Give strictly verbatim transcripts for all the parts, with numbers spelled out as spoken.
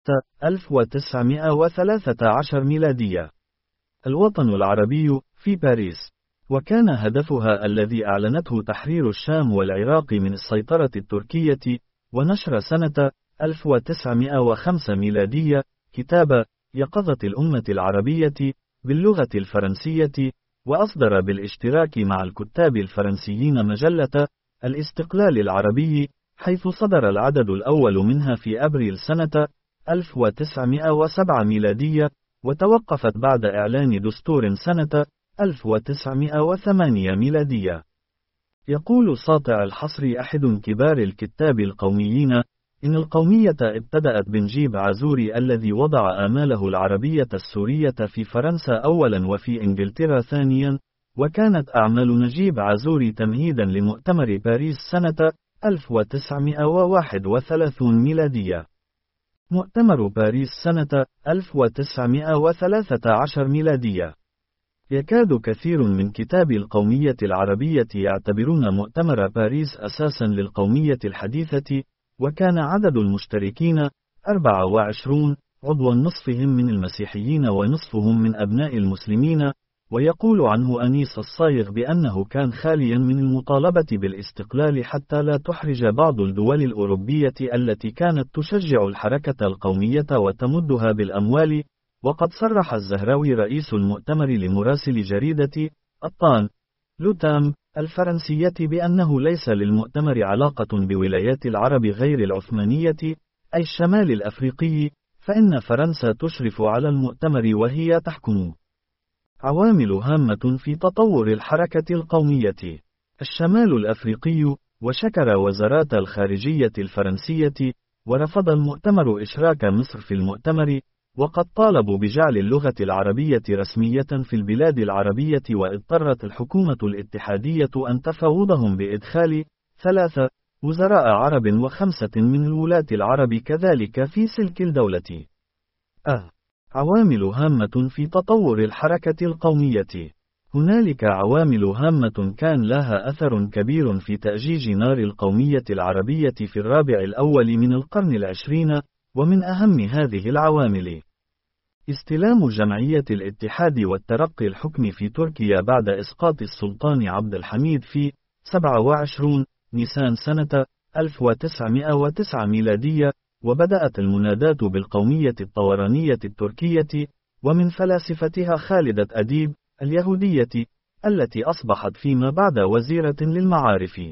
ألف وتسعمائة وثلاثة عشر ميلادية. الوطن العربي في باريس، وكان هدفها الذي أعلنته تحرير الشام والعراق من السيطرة التركية، ونشر سنة ألف وتسعمائة وخمسة ميلادية كتاب يقظة الأمة العربية باللغة الفرنسية، وأصدر بالاشتراك مع الكتاب الفرنسيين مجلة الاستقلال العربي، حيث صدر العدد الأول منها في أبريل سنة ألف وتسعمائة وسبعة ميلادية، وتوقفت بعد إعلان دستور سنة ألف وتسعمائة وثمانية ميلادية. يقول ساطع الحصري أحد كبار الكتاب القوميين: إن القومية ابتدأت بنجيب عزوري الذي وضع آماله العربية السورية في فرنسا أولا وفي إنجلترا ثانيا، وكانت أعمال نجيب عزوري تمهيدا لمؤتمر باريس سنة ألف وتسعمائة وواحد وثلاثين ميلادية. مؤتمر باريس سنة ألف وتسعمائة وثلاثة عشر ميلادية. يكاد كثير من كتاب القومية العربية يعتبرون مؤتمر باريس أساسا للقومية الحديثة، وكان عدد المشتركين أربعة وعشرين عضوا، نصفهم من المسيحيين ونصفهم من أبناء المسلمين. ويقول عنه أنيس الصايغ بأنه كان خاليا من المطالبة بالاستقلال حتى لا تحرج بعض الدول الأوروبية التي كانت تشجع الحركة القومية وتمدها بالأموال. وقد صرح الزهراوي رئيس المؤتمر لمراسل جريدة الطان لوتام الفرنسية بأنه ليس للمؤتمر علاقة بولايات العرب غير العثمانية أي الشمال الأفريقي، فإن فرنسا تشرف على المؤتمر وهي تحكم. عوامل هامة في تطور الحركة القومية: الشمال الأفريقي. وشكر وزارات الخارجية الفرنسية، ورفض المؤتمر إشراك مصر في المؤتمر، وقد طالبوا بجعل اللغة العربية رسمية في البلاد العربية، واضطرت الحكومة الاتحادية أن تفاوضهم بإدخال ثلاثة وزراء عرب وخمسة من الولاة العرب كذلك في سلك الدولة. أه. عوامل هامة في تطور الحركة القومية: هنالك عوامل هامة كان لها أثر كبير في تأجيج نار القومية العربية في الرابع الأول من القرن العشرين، ومن أهم هذه العوامل استلام جمعية الاتحاد والترقي الحكم في تركيا بعد إسقاط السلطان عبد الحميد في سبعة وعشرين نيسان سنة ألف وتسعمائة وتسعة ميلادية، وبدأت المنادات بالقومية الطورانية التركية، ومن فلاسفتها خالدة أديب اليهودية التي أصبحت فيما بعد وزيرة للمعارف،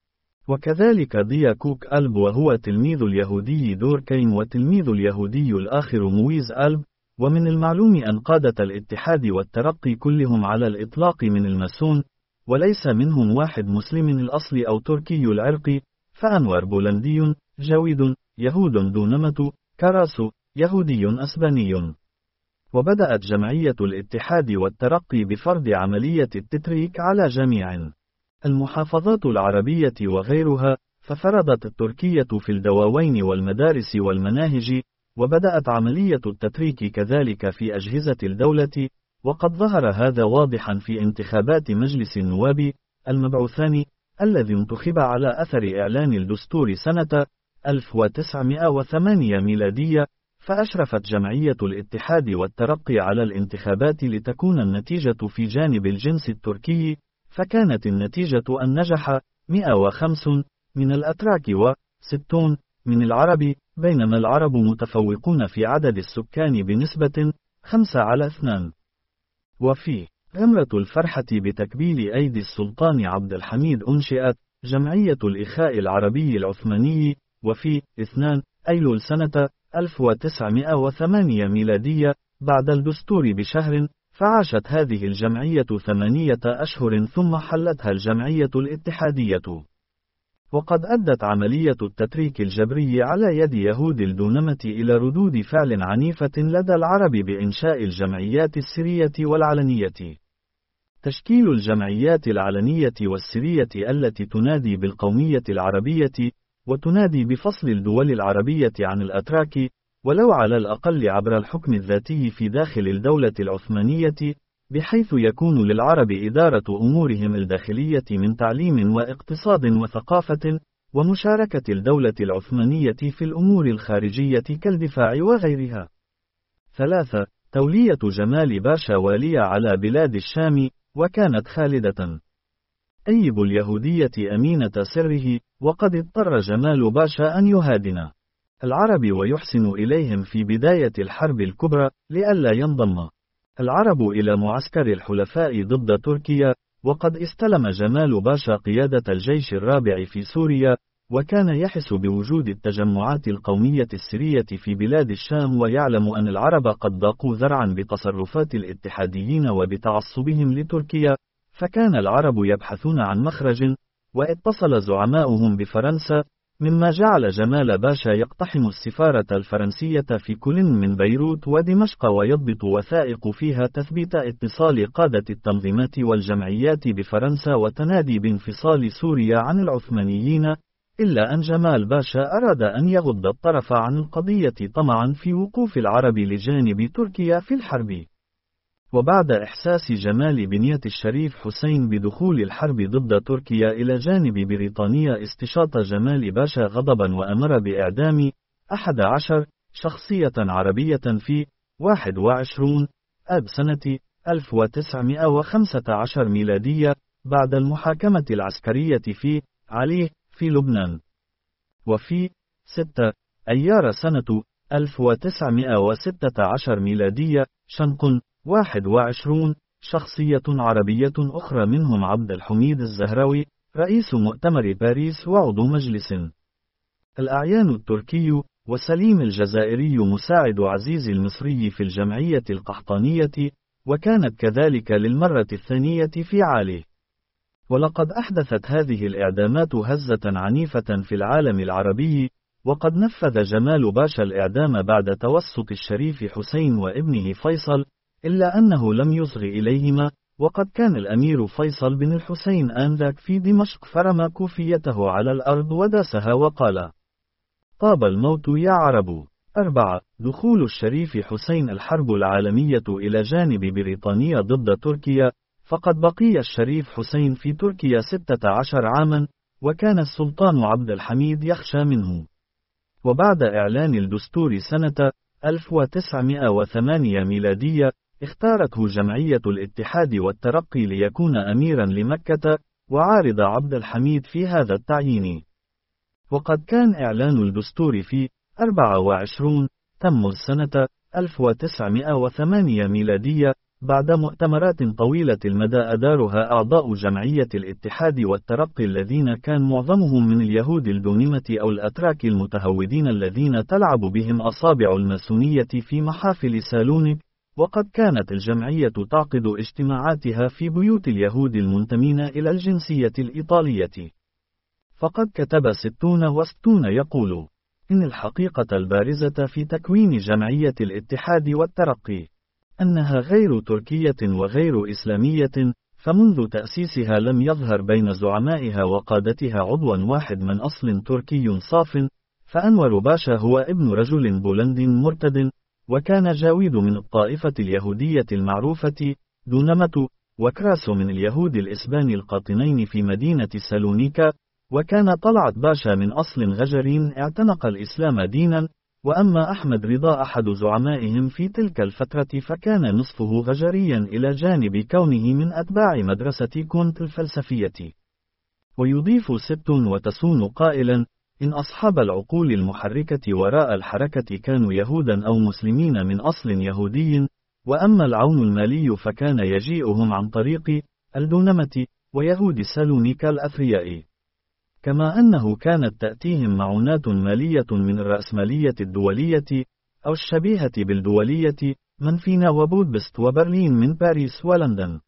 وكذلك ضيا كوك ألب وهو تلميذ اليهودي دوركيم وتلميذ اليهودي الآخر مويز ألب. ومن المعلوم أن قادة الاتحاد والترقي كلهم على الإطلاق من الماسون، وليس منهم واحد مسلم الأصل أو تركي العرق، فأنور بولندي، جاويد يهود دونمة، كراسو يهودي أسباني. وبدأت جمعية الاتحاد والترقي بفرض عملية التتريك على جميع المحافظات العربية وغيرها، ففرضت التركية في الدواوين والمدارس والمناهج، وبدأت عملية التتريك كذلك في أجهزة الدولة. وقد ظهر هذا واضحا في انتخابات مجلس النواب المبعوثان الذي انتخب على أثر إعلان الدستور سنة ألف وتسعمائة وثمانية ميلادية، فأشرفت جمعية الاتحاد والترقي على الانتخابات لتكون النتيجة في جانب الجنس التركي، فكانت النتيجة أن نجح مئة وخمسة من الأتراك وستون من العرب، بينما العرب متفوقون في عدد السكان بنسبة خمسة على اثنين. وفي غمرة الفرحة بتكبيل أيدي السلطان عبد الحميد أنشئت جمعية الإخاء العربي العثماني، وفي اثنين أيلول سنة ألف وتسعمائة وثمانية ميلادية بعد الدستور بشهر، فعاشت هذه الجمعية ثمانية أشهر ثم حلتها الجمعية الاتحادية. وقد أدت عملية التتريك الجبري على يد يهود الدونمة إلى ردود فعل عنيفة لدى العرب بإنشاء الجمعيات السرية والعلنية. تشكيل الجمعيات العلنية والسرية التي تنادي بالقومية العربية وتنادي بفصل الدول العربية عن الأتراك، ولو على الأقل عبر الحكم الذاتي في داخل الدولة العثمانية، بحيث يكون للعرب إدارة أمورهم الداخلية من تعليم واقتصاد وثقافة، ومشاركة الدولة العثمانية في الأمور الخارجية كالدفاع وغيرها. ثلاثة. تولية جمال باشا واليا على بلاد الشام، وكانت خالدة أيب اليهودية أمينة سره، وقد اضطر جمال باشا أن يهادن العرب ويحسن إليهم في بداية الحرب الكبرى، لئلا ينضم العرب إلى معسكر الحلفاء ضد تركيا. وقد استلم جمال باشا قيادة الجيش الرابع في سوريا، وكان يحس بوجود التجمعات القومية السرية في بلاد الشام، ويعلم أن العرب قد ضاقوا ذرعا بتصرفات الاتحاديين وبتعصبهم لتركيا، فكان العرب يبحثون عن مخرج، واتصل زعماؤهم بفرنسا، مما جعل جمال باشا يقتحم السفارة الفرنسية في كل من بيروت ودمشق، ويضبط وثائق فيها تثبيت اتصال قادة التنظيمات والجمعيات بفرنسا وتنادي بانفصال سوريا عن العثمانيين، إلا أن جمال باشا أراد أن يغض الطرف عن القضية طمعا في وقوف العرب لجانب تركيا في الحرب. وبعد إحساس جمال بنية الشريف حسين بدخول الحرب ضد تركيا إلى جانب بريطانيا، استشاط جمال باشا غضبا وأمر بإعدام أحد عشر شخصية عربية في واحد وعشرين آب سنة ألف وتسعمائة وخمسة عشر ميلادية، بعد المحاكمة العسكرية في عليه في لبنان. وفي ستة أيار سنة ألف وتسعمائة وستة عشر ميلادية شنق واحد وعشرين شخصية عربية أخرى، منهم عبد الحميد الزهراوي رئيس مؤتمر باريس وعضو مجلس الأعيان التركي، وسليم الجزائري مساعد عزيز المصري في الجمعية القحطانية، وكانت كذلك للمرة الثانية في عاله. ولقد أحدثت هذه الإعدامات هزة عنيفة في العالم العربي، وقد نفذ جمال باشا الإعدام بعد توسط الشريف حسين وابنه فيصل، إلا أنه لم يصغ إليهما، وقد كان الأمير فيصل بن الحسين آنذاك في دمشق، فرمى كوفيته على الأرض وداسها وقال: طاب الموت يا عرب. أربعة. دخول الشريف حسين الحرب العالمية إلى جانب بريطانيا ضد تركيا، فقد بقي الشريف حسين في تركيا ستة عشر عاما، وكان السلطان عبد الحميد يخشى منه. وبعد إعلان الدستور سنة ألف وتسعمائة وثمانية ميلادية، اختارته جمعية الاتحاد والترقي ليكون أميرا لمكة، وعارض عبد الحميد في هذا التعيين. وقد كان إعلان الدستور في أربعة وعشرين تموز سنة ألف وتسعمائة وثمانية ميلادية، بعد مؤتمرات طويلة المدى أدارها أعضاء جمعية الاتحاد والترقي، الذين كان معظمهم من اليهود الدونمة أو الأتراك المتهودين الذين تلعب بهم أصابع الماسونية في محافل سالونيك. وقد كانت الجمعية تعقد اجتماعاتها في بيوت اليهود المنتمين إلى الجنسية الإيطالية. فقد كتب ستون وستون يقول: إن الحقيقة البارزة في تكوين جمعية الاتحاد والترقي أنها غير تركية وغير إسلامية، فمنذ تأسيسها لم يظهر بين زعمائها وقادتها عضوا واحد من أصل تركي صاف، فأنور باشا هو ابن رجل بولند مرتد، وكان جاويد من الطائفة اليهودية المعروفة دونمة، وكراسو من اليهود الإسبان القاطنين في مدينة سالونيكا، وكان طلعت باشا من أصل غجرين اعتنق الإسلام دينا. وأما أحمد رضا أحد زعمائهم في تلك الفترة، فكان نصفه غجريا إلى جانب كونه من أتباع مدرسة كونت الفلسفية. ويضيف ست وتسون قائلا: إن أصحاب العقول المحركة وراء الحركة كانوا يهودا أو مسلمين من أصل يهودي، وأما العون المالي فكان يجيئهم عن طريق الدونمة ويهود سالونيكا الأثرياء، كما أنه كانت تأتيهم معونات مالية من الرأسمالية الدولية أو الشبيهة بالدولية من فينا وبودبست وبرلين من باريس ولندن.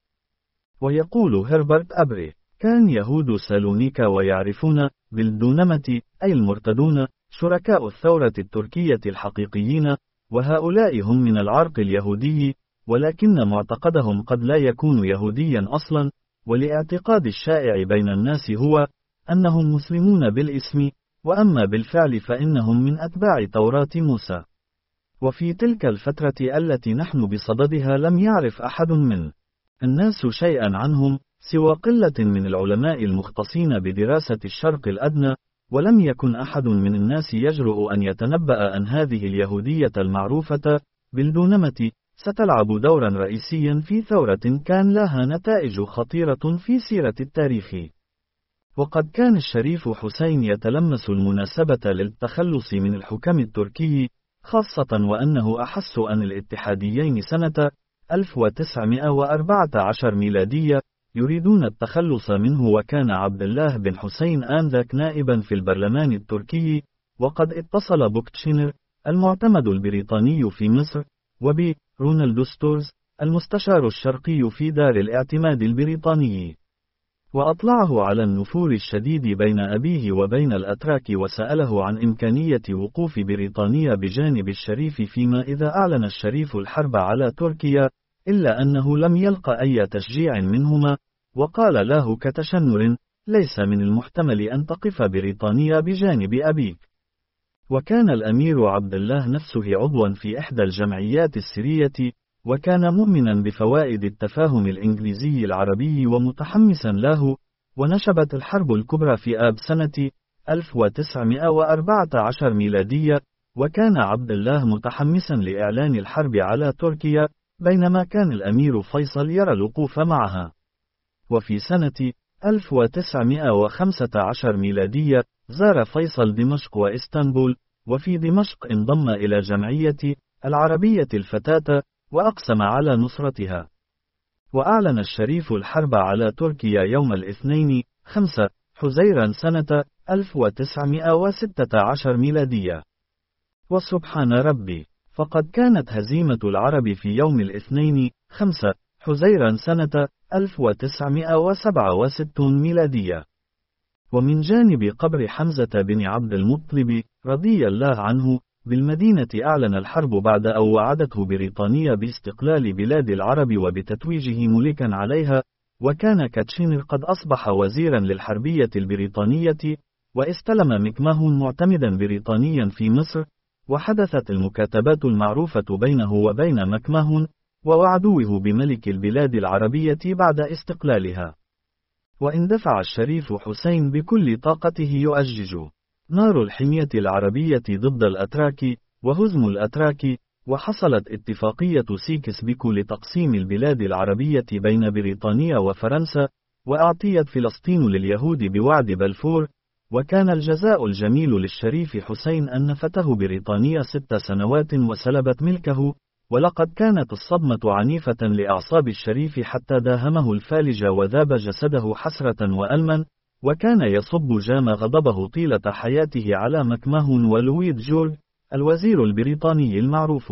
ويقول هربرت أبري: كان يهود سالونيكا ويعرفون بالدونمة أي المرتدون شركاء الثورة التركية الحقيقيين، وهؤلاء هم من العرق اليهودي، ولكن معتقدهم قد لا يكون يهوديا أصلا، والاعتقاد الشائع بين الناس هو أنهم مسلمون بالاسم، وأما بالفعل فإنهم من أتباع توراة موسى. وفي تلك الفترة التي نحن بصددها لم يعرف أحد من الناس شيئا عنهم، سوى قلة من العلماء المختصين بدراسة الشرق الأدنى، ولم يكن أحد من الناس يجرؤ أن يتنبأ أن هذه اليهودية المعروفة بالدونمة ستلعب دورا رئيسيا في ثورة كان لها نتائج خطيرة في سيرة التاريخ. وقد كان الشريف حسين يتلمس المناسبة للتخلص من الحكم التركي، خاصة وأنه أحس أن الاتحاديين سنة ألف وتسعمائة وأربعة عشر ميلادية يريدون التخلص منه، وكان عبد الله بن حسين آنذاك نائبا في البرلمان التركي، وقد اتصل بوكتشينر المعتمد البريطاني في مصر وب رونالد ستورز المستشار الشرقي في دار الاعتماد البريطاني، وأطلعه على النفور الشديد بين أبيه وبين الأتراك، وسأله عن إمكانية وقوف بريطانيا بجانب الشريف فيما إذا أعلن الشريف الحرب على تركيا، إلا أنه لم يلق أي تشجيع منهما، وقال له كتشنر: ليس من المحتمل أن تقف بريطانيا بجانب أبيك. وكان الأمير عبد الله نفسه عضوا في إحدى الجمعيات السرية، وكان مؤمنا بفوائد التفاهم الإنجليزي العربي ومتحمسا له. ونشبت الحرب الكبرى في آب سنة ألف وتسعمائة وأربعة عشر ميلادية، وكان عبد الله متحمسا لإعلان الحرب على تركيا، بينما كان الأمير فيصل يرى الوقوف معها. وفي سنة ألف وتسعمائة وخمسة عشر ميلادية زار فيصل دمشق وإسطنبول، وفي دمشق انضم إلى جمعية العربية الفتاة وأقسم على نصرتها. وأعلن الشريف الحرب على تركيا يوم الاثنين خمسة حزيران سنة ألف وتسعمائة وستة عشر ميلادية. وسبحان ربي، فقد كانت هزيمة العرب في يوم الاثنين خمسة حزيران سنة ألف وتسعمائة وسبعة وستين ميلادية. ومن جانب قبر حمزة بن عبد المطلب رضي الله عنه بالمدينة أعلن الحرب بعد أن وعدته بريطانيا باستقلال بلاد العرب وبتتويجه ملكا عليها، وكان كاتشينر قد أصبح وزيرا للحربية البريطانية، واستلم مكماهون معتمدا بريطانيا في مصر، وحدثت المكاتبات المعروفة بينه وبين مكماهون ووعدوه بملك البلاد العربية بعد استقلالها. واندفع الشريف حسين بكل طاقته يؤجج نار الحمية العربية ضد الأتراك وهزم الأتراك، وحصلت اتفاقية سيكس بيكو لتقسيم البلاد العربية بين بريطانيا وفرنسا، وأعطيت فلسطين لليهود بوعد بلفور. وكان الجزاء الجميل للشريف حسين أن نفته بريطانيا ست سنوات وسلبت ملكه، ولقد كانت الصدمة عنيفة لأعصاب الشريف حتى داهمه الفالج وذاب جسده حسرة وألما، وكان يصب جام غضبه طيلة حياته على مكماهون ولويد جورج الوزير البريطاني المعروف.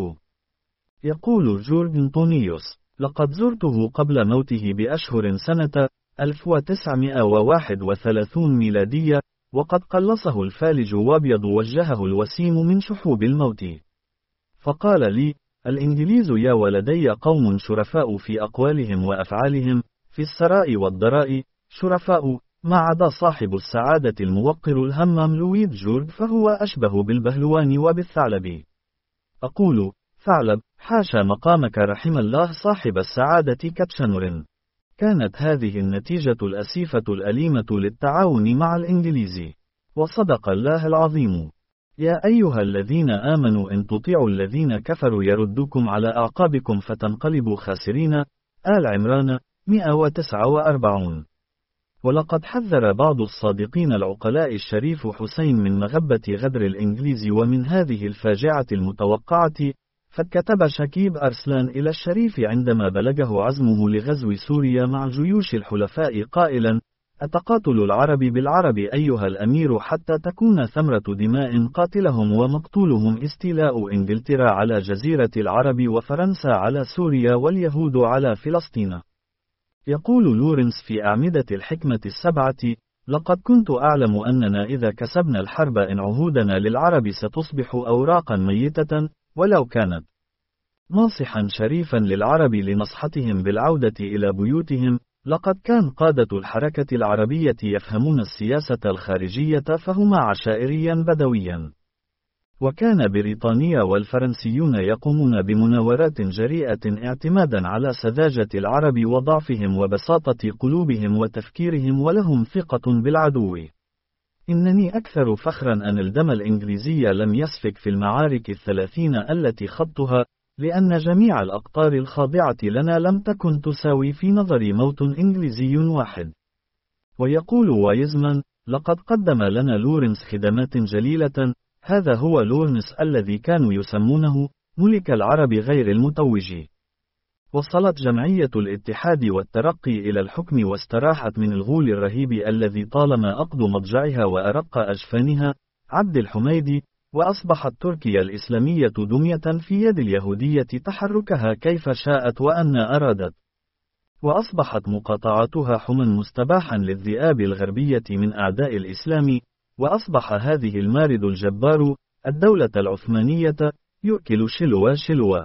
يقول جورج أنطونيوس: لقد زرته قبل موته بأشهر سنة ألف وتسعمائة وواحد وثلاثين ميلادية، وقد قلصه الفالج وابيض وجهه الوسيم من شحوب الموت، فقال لي: الإنجليز يا ولدي قوم شرفاء في أقوالهم وأفعالهم، في السراء والضراء شرفاء، ما عدا صاحب السعادة الموقر الهمام لويد جورج فهو أشبه بالبهلوان وبالثعلب. أقول: ثعلب، حاشا مقامك رحم الله صاحب السعادة كاتشنر. كانت هذه النتيجة الأسيفة الأليمة للتعاون مع الإنجليز. وصدق الله العظيم. يا أيها الذين آمنوا إن تطيعوا الذين كفروا يردوكم على أعقابكم فتنقلبوا خاسرين. آل عمران مئة وتسعة وأربعين. ولقد حذر بعض الصادقين العقلاء الشريف حسين من مغبة غدر الإنجليز ومن هذه الفاجعة المتوقعة، فكتب شكيب أرسلان إلى الشريف عندما بلغه عزمه لغزو سوريا مع جيوش الحلفاء قائلا: أتقاتل العرب بالعرب أيها الأمير حتى تكون ثمرة دماء قاتلهم ومقتولهم استيلاء إنجلترا على جزيرة العرب وفرنسا على سوريا واليهود على فلسطين. يقول لورنس في أعمدة الحكمة السبعة: لقد كنت أعلم أننا إذا كسبنا الحرب إن عهودنا للعرب ستصبح أوراقا ميتة، ولو كانت. ناصحا شريفا للعرب لنصحتهم بالعودة إلى بيوتهم. لقد كان قادة الحركة العربية يفهمون السياسة الخارجية فهما عشائريا بدويا. وكان بريطانيا والفرنسيون يقومون بمناورات جريئة اعتمادا على سذاجة العرب وضعفهم وبساطة قلوبهم وتفكيرهم، ولهم ثقة بالعدو. إنني أكثر فخرا أن الدم الإنجليزي لم يسفك في المعارك الثلاثين التي خضتها، لأن جميع الأقطار الخاضعة لنا لم تكن تساوي في نظري موت إنجليزي واحد. ويقول وايزمان: لقد قدم لنا لورنس خدمات جليلة. هذا هو لورنس الذي كانوا يسمونه ملك العرب غير المتوج. وصلت جمعية الاتحاد والترقي إلى الحكم واستراحت من الغول الرهيب الذي طالما أقض مضجعها وأرق أجفانها، عبد الحميدي، وأصبحت تركيا الإسلامية دمية في يد اليهودية تحركها كيف شاءت وأن أرادت. وأصبحت مقاطعتها حما مستباحا للذئاب الغربية من أعداء الإسلام، وأصبح هذه المارد الجبار، الدولة العثمانية، يؤكل شلوا شلوا.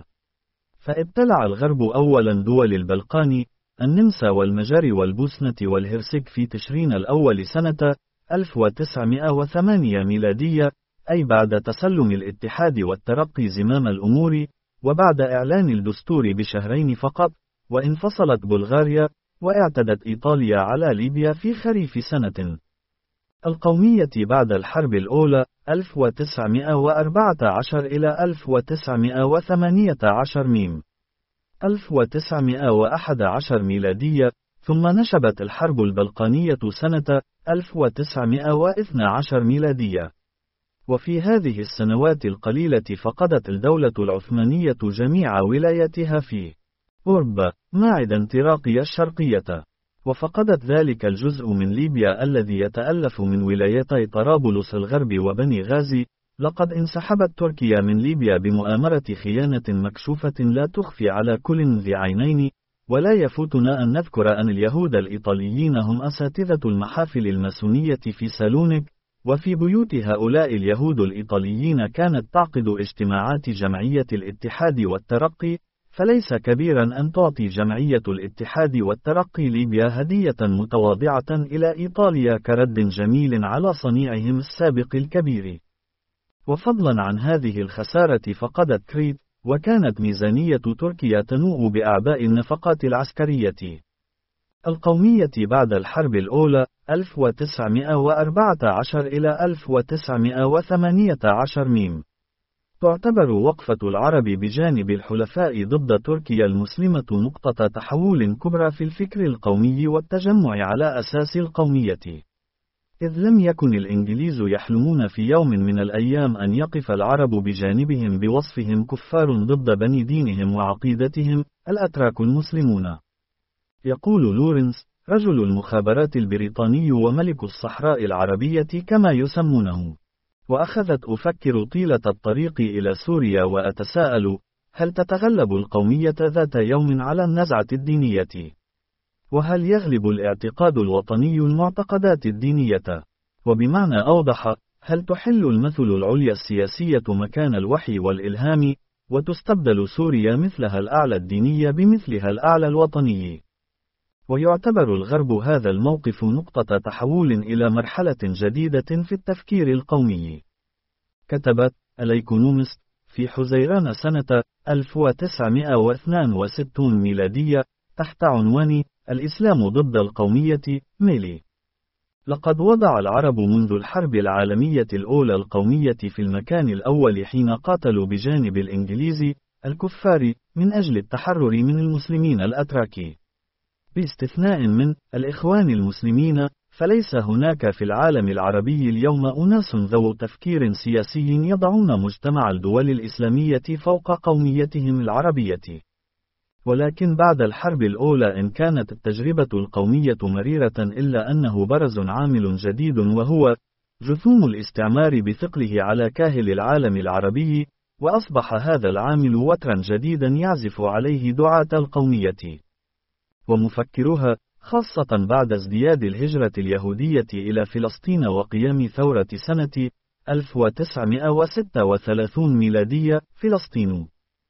فابتلع الغرب أولا دول البلقان، النمسا والمجر والبوسنة والهرسك في تشرين الأول سنة ألف وتسعمائة وثمانية ميلادية، أي بعد تسلم الاتحاد والترقي زمام الأمور، وبعد إعلان الدستور بشهرين فقط، وانفصلت بلغاريا، واعتدت إيطاليا على ليبيا في خريف سنة القومية بعد الحرب الأولى ألف وتسعمائة وأربعة عشر إلى ألف وتسعمائة وثمانية عشر ميم ألف وتسعمائة وأحد عشر ميلادية، ثم نشبت الحرب البلقانية سنة ألف وتسعمائة واثني عشر ميلادية. وفي هذه السنوات القليلة فقدت الدولة العثمانية جميع ولايتها في أوروبا ما عدا تراقيا الشرقية، وفقدت ذلك الجزء من ليبيا الذي يتألف من ولايتي طرابلس الغرب وبني غازي. لقد انسحبت تركيا من ليبيا بمؤامرة خيانة مكشوفة لا تخفي على كل ذي عينين، ولا يفوتنا أن نذكر أن اليهود الإيطاليين هم أساتذة المحافل الماسونية في سالونيك، وفي بيوت هؤلاء اليهود الإيطاليين كانت تعقد اجتماعات جمعية الاتحاد والترقي، فليس كبيرا أن تعطي جمعية الاتحاد والترقي ليبيا هدية متواضعة إلى إيطاليا كرد جميل على صنيعهم السابق الكبير. وفضلا عن هذه الخسارة فقدت كريت، وكانت ميزانية تركيا تنوء بأعباء النفقات العسكرية. القومية بعد الحرب الأولى ألف وتسعمائة وأربعة عشر إلى ألف وتسعمائة وثمانية عشر ميم تعتبر وقفة العرب بجانب الحلفاء ضد تركيا المسلمة نقطة تحول كبرى في الفكر القومي والتجمع على أساس القومية، إذ لم يكن الإنجليز يحلمون في يوم من الأيام أن يقف العرب بجانبهم بوصفهم كفار ضد بني دينهم وعقيدتهم، الأتراك المسلمون. يقول لورنس، رجل المخابرات البريطاني وملك الصحراء العربية كما يسمونه: وأخذت أفكر طيلة الطريق إلى سوريا وأتساءل، هل تتغلب القومية ذات يوم على النزعة الدينية؟ وهل يغلب الاعتقاد الوطني المعتقدات الدينية؟ وبمعنى أوضح، هل تحل المثل العليا السياسية مكان الوحي والإلهام، وتستبدل سوريا مثلها الأعلى الديني بمثلها الأعلى الوطني؟ ويعتبر الغرب هذا الموقف نقطة تحول إلى مرحلة جديدة في التفكير القومي. كتبت الإيكونومست في حزيران سنة ألف وتسعمائة واثنين وستين ميلادية تحت عنوان الإسلام ضد القومية ميلي: لقد وضع العرب منذ الحرب العالمية الأولى القومية في المكان الأول حين قاتلوا بجانب الإنجليز الكفار من أجل التحرر من المسلمين الأتراك. باستثناء من الإخوان المسلمين، فليس هناك في العالم العربي اليوم أناس ذو تفكير سياسي يضعون مجتمع الدول الإسلامية فوق قوميتهم العربية. ولكن بعد الحرب الأولى إن كانت التجربة القومية مريرة إلا أنه برز عامل جديد، وهو جثوم الاستعمار بثقله على كاهل العالم العربي، وأصبح هذا العامل وترا جديدا يعزف عليه دعاة القومية. ومفكرها، خاصة بعد ازدياد الهجرة اليهودية إلى فلسطين وقيام ثورة سنة ألف وتسعمائة وستة وثلاثين ميلادية فلسطين،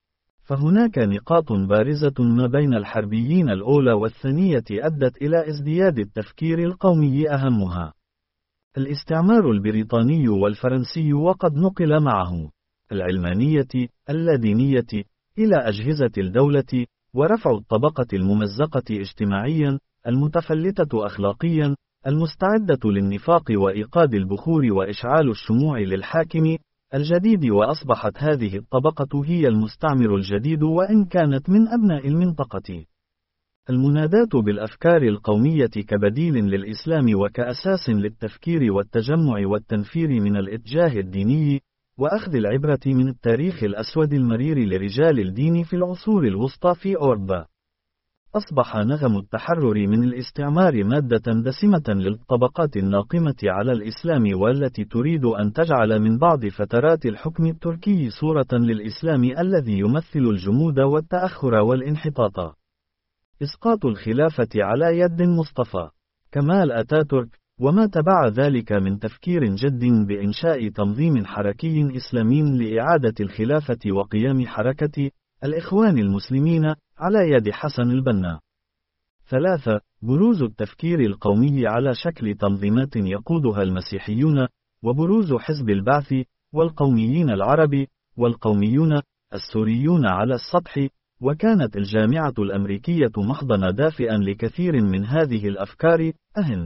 فهناك نقاط بارزة ما بين الحربيين الأولى والثانية أدت إلى ازدياد التفكير القومي، أهمها الاستعمار البريطاني والفرنسي، وقد نقل معه العلمانية اللادينية إلى أجهزة الدولة، ورفع الطبقة الممزقة اجتماعيا المتفلتة أخلاقيا، المستعدة للنفاق وإيقاد البخور وإشعال الشموع للحاكم الجديد، وأصبحت هذه الطبقة هي المستعمر الجديد وإن كانت من أبناء المنطقة. المناداة بالأفكار القومية كبديل للإسلام وكأساس للتفكير والتجمع والتنفير من الإتجاه الديني، وأخذ العبرة من التاريخ الأسود المرير لرجال الدين في العصور الوسطى في أوروبا. أصبح نغم التحرر من الاستعمار مادة دسمة للطبقات الناقمة على الإسلام، والتي تريد أن تجعل من بعض فترات الحكم التركي صورة للإسلام الذي يمثل الجمود والتأخر والانحطاط. إسقاط الخلافة على يد مصطفى كمال أتاتورك، وما تبع ذلك من تفكير جد بإنشاء تنظيم حركي إسلامي لإعادة الخلافة وقيام حركة الإخوان المسلمين على يد حسن البنا. ثلاثة. بروز التفكير القومي على شكل تنظيمات يقودها المسيحيون، وبروز حزب البعث والقوميين العرب والقوميون السوريون على السطح. وكانت الجامعة الأمريكية محضن دافئا لكثير من هذه الأفكار. أهن.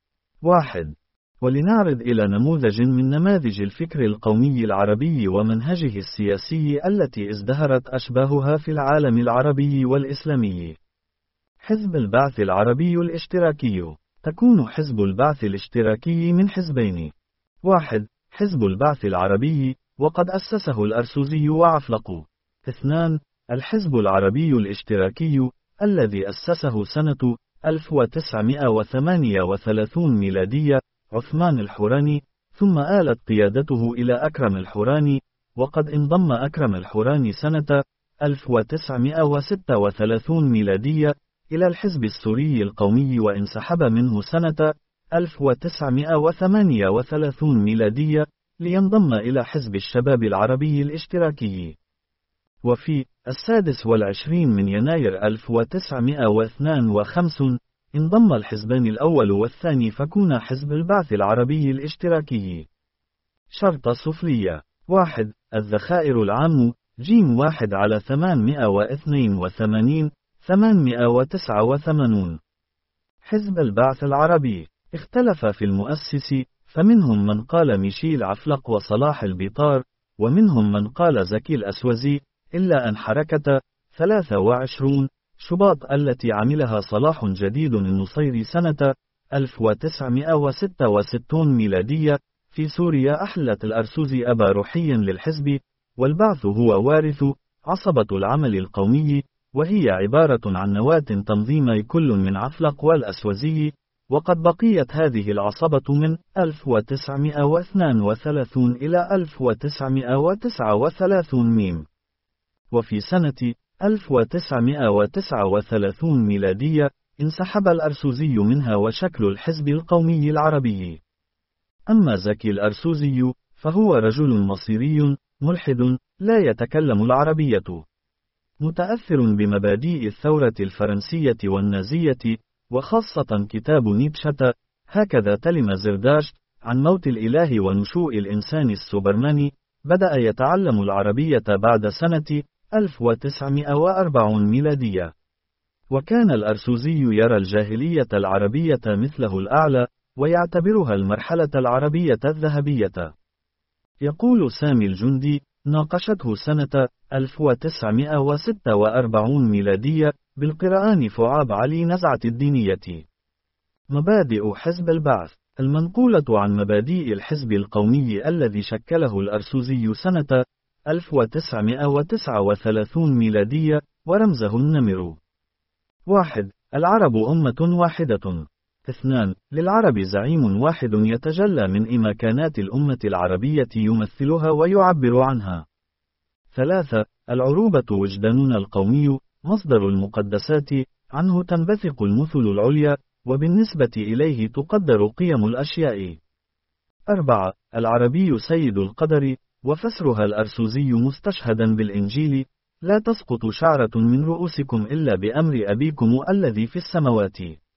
واحد. ولنعرض إلى نموذج من نماذج الفكر القومي العربي ومنهجه السياسي التي ازدهرت أشباهها في العالم العربي والإسلامي. حزب البعث العربي الاشتراكي. تكون حزب البعث الاشتراكي من حزبين. واحد. حزب البعث العربي، وقد أسسه الأرسوزي وعفلق. اثنان. الحزب العربي الاشتراكي، الذي أسسه سنة ألف وتسعمائة وثمانية وثلاثين ميلادية عثمان الحوراني، ثم آلت قيادته إلى أكرم الحوراني، وقد انضم أكرم الحوراني سنة ألف وتسعمائة وستة وثلاثين ميلادية إلى الحزب السوري القومي، وانسحب منه سنة ألف وتسعمائة وثمانية وثلاثين ميلادية لينضم إلى حزب الشباب العربي الاشتراكي. وفي السادس والعشرين من يناير ألف وتسعمائة واثنين وخمسين انضم الحزبان الأول والثاني فكون حزب البعث العربي الاشتراكي. شرطة سفلية. واحد. الذخائر العام جيم واحد على ثمانمائة واثنين وثمانين ثمانمائة وتسعة وثمانين. حزب البعث العربي اختلف في المؤسس، فمنهم من قال ميشيل عفلق وصلاح البيطار، ومنهم من قال زكي الأسوزي، إلا أن حركة ثلاثة وعشرين شباط التي عملها صلاح جديد النصيري سنة ألف وتسعمائة وستة وستين ميلادية في سوريا أحلت الأرسوزي أبا روحيا للحزب، والبعث هو وارث عصبة العمل القومي، وهي عبارة عن نواة تنظيمي كل من عفلق والأسوزي، وقد بقيت هذه العصبة من ألف وتسعمائة واثنين وثلاثين إلى ألف وتسعمائة وتسعة وثلاثين ميم. وفي سنة ألف وتسعمائة وتسعة وثلاثين ميلادية انسحب الأرسوزي منها وشكل الحزب القومي العربي. أما زكي الأرسوزي فهو رجل مصيري ملحد لا يتكلم العربية، متأثر بمبادئ الثورة الفرنسية والنازية، وخاصة كتاب نيتشه. هكذا تلم زرداشت عن موت الإله ونشوء الإنسان السوبرماني. بدأ يتعلم العربية بعد سنة ألف وتسعمائة وأربعين ميلادية. وكان الأرسوزي يرى الجاهلية العربية مثله الأعلى، ويعتبرها المرحلة العربية الذهبية. يقول سامي الجندي: ناقشته سنة ألف وتسعمائة وستة وأربعين ميلادية بالقرآن فعاب علي نزعة الدينية. مبادئ حزب البعث المنقولة عن مبادئ الحزب القومي الذي شكله الأرسوزي سنة ألف وتسعمائة وتسعة وثلاثين ميلادية، ورمزه النمر. واحد. العرب أمة واحدة. اثنان. للعرب زعيم واحد يتجلى من إمكانات الأمة العربية يمثلها ويعبر عنها. ثلاثة. العروبة وجداننا القومي، مصدر المقدسات، عنه تنبثق المثل العليا، وبالنسبة إليه تقدر قيم الأشياء. أربعة. العربي سيد القدر، وفسرها الأرسوزي مستشهدا بالإنجيل: لا تسقط شعرة من رؤوسكم إلا بأمر أبيكم الذي في السماوات.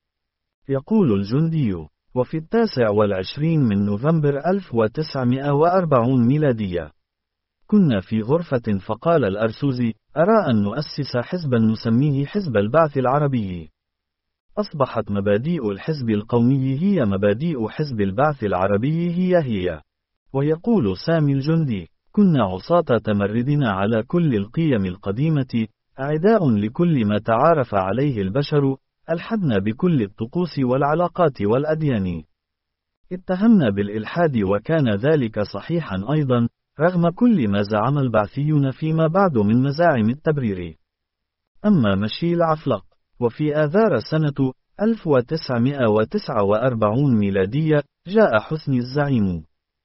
يقول الجندي: وفي التاسع والعشرين من نوفمبر ألف وتسعمائة وأربعين ميلادية كنا في غرفة، فقال الأرسوزي: أرى أن نؤسس حزبا نسميه حزب البعث العربي. أصبحت مبادئ الحزب القومي هي مبادئ حزب البعث العربي هي هي. ويقول سامي الجندي: كنا عصاة تمردنا على كل القيم القديمة، أعداء لكل ما تعارف عليه البشر، ألحدنا بكل الطقوس والعلاقات والأديان. اتهمنا بالإلحاد، وكان ذلك صحيحا أيضا، رغم كل ما زعم البعثيون فيما بعد من مزاعم التبرير. أما مشيل عفلق، وفي آذار سنة ألف وتسعمائة وتسعة وأربعين ميلادية جاء حسني الزعيم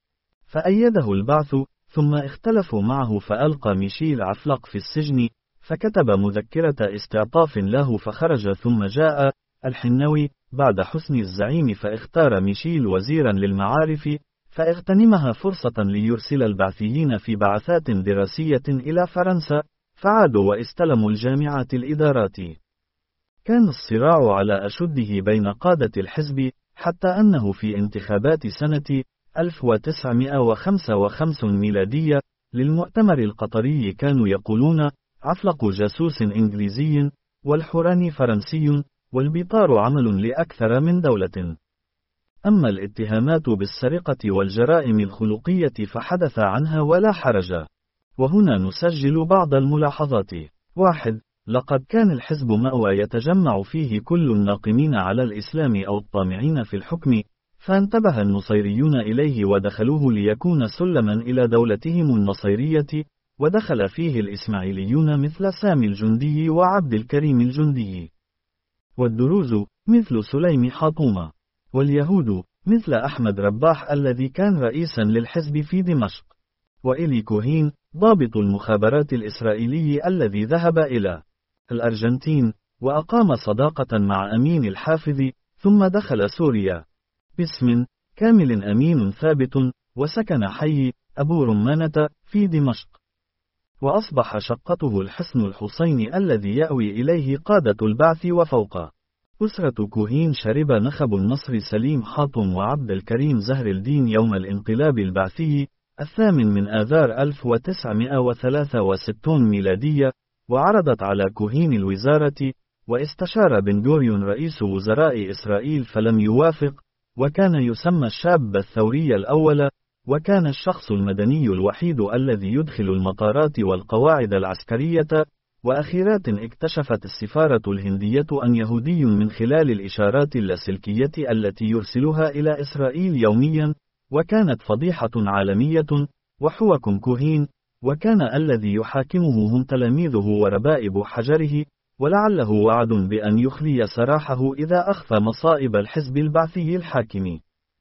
فأيده البعث، ثم اختلفوا معه فألقى ميشيل عفلق في السجن، فكتب مذكرة استعطاف له فخرج، ثم جاء الحناوي بعد حسني الزعيم فاختار ميشيل وزيرا للمعارف، فاغتنمها فرصة ليرسل البعثيين في بعثات دراسية إلى فرنسا، فعادوا واستلموا الجامعات الإدارات. كان الصراع على أشده بين قادة الحزب، حتى أنه في انتخابات سنة ألف وتسعمائة وخمسة وخمسين ميلادية للمؤتمر القطري كانوا يقولون: عفلق جاسوس إنجليزي، والحوراني فرنسي، والبطار عمل لأكثر من دولة. أما الاتهامات بالسرقة والجرائم الخلقية فحدث عنها ولا حرج. وهنا نسجل بعض الملاحظات. واحد. لقد كان الحزب مأوى يتجمع فيه كل الناقمين على الإسلام أو الطامعين في الحكم، فانتبه النصيريون إليه ودخلوه ليكون سلما إلى دولتهم النصيرية، ودخل فيه الإسماعيليون مثل سامي الجندي وعبد الكريم الجندي، والدروز مثل سليم حاطومة، واليهود مثل أحمد رباح الذي كان رئيسا للحزب في دمشق، وإلي كوهين ضابط المخابرات الإسرائيلي الذي ذهب إلى الأرجنتين وأقام صداقة مع أمين الحافظ، ثم دخل سوريا باسم كامل أمين ثابت، وسكن حي أبو رمانة في دمشق، وأصبح شقته الحصن الحسيني الذي يأوي إليه قادة البعث. وفوق أسرة كوهين شرب نخب النصر سليم حاطم وعبد الكريم زهر الدين يوم الانقلاب البعثي الثامن من آذار ألف وتسعمائة وثلاثة وستين ميلادية، وعرضت على كوهين الوزارة، واستشار بن غوريون رئيس وزراء إسرائيل فلم يوافق، وكان يسمى الشاب الثوري الأول، وكان الشخص المدني الوحيد الذي يدخل المطارات والقواعد العسكرية. وأخيرات اكتشفت السفارة الهندية أن يهودي من خلال الإشارات اللاسلكية التي يرسلها إلى إسرائيل يوميا، وكانت فضيحة عالمية. وحوكم كوهين، وكان الذي يحاكمه هم تلاميذه وربائب حجره، ولعله وعد بأن يخلي سراحه إذا أخفى مصائب الحزب البعثي الحاكم.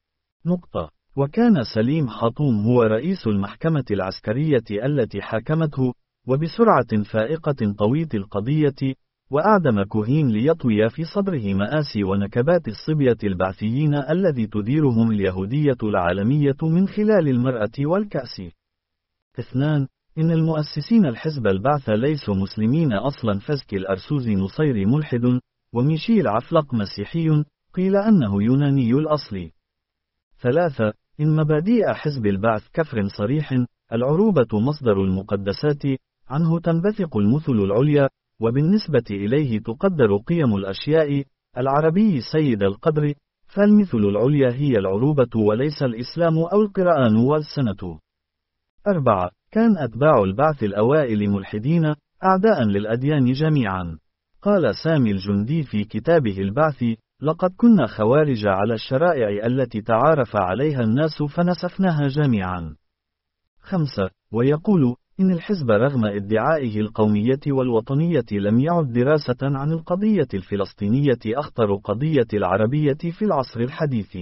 نقطة. وكان سليم حاطوم هو رئيس المحكمة العسكرية التي حاكمته، وبسرعة فائقة طويت القضية، وأعدم كوهين ليطوي في صدره مآسي ونكبات الصبية البعثيين الذي تديرهم اليهودية العالمية من خلال المرأة والكأس. اثنان. إن المؤسسين الحزب البعث ليسوا مسلمين أصلا، فزكي الأرسوزي نصيري ملحد، وميشيل عفلق مسيحي، قيل أنه يوناني الأصل. ثلاثة. إن مبادئ حزب البعث كفر صريح، العروبة مصدر المقدسات، عنه تنبثق المثل العليا، وبالنسبة إليه تقدر قيم الأشياء، العربي سيد القدر، فالمثل العليا هي العروبة وليس الإسلام أو القرآن والسنة. أربعة. كان أتباع البعث الأوائل ملحدين، أعداء للأديان جميعا. قال سامي الجندي في كتابه البعث: لقد كنا خوارج على الشرائع التي تعارف عليها الناس فنسفناها جميعا. خمسة. ويقول إن الحزب رغم ادعائه القومية والوطنية لم يعد دراسة عن القضية الفلسطينية أخطر قضية العربية في العصر الحديث.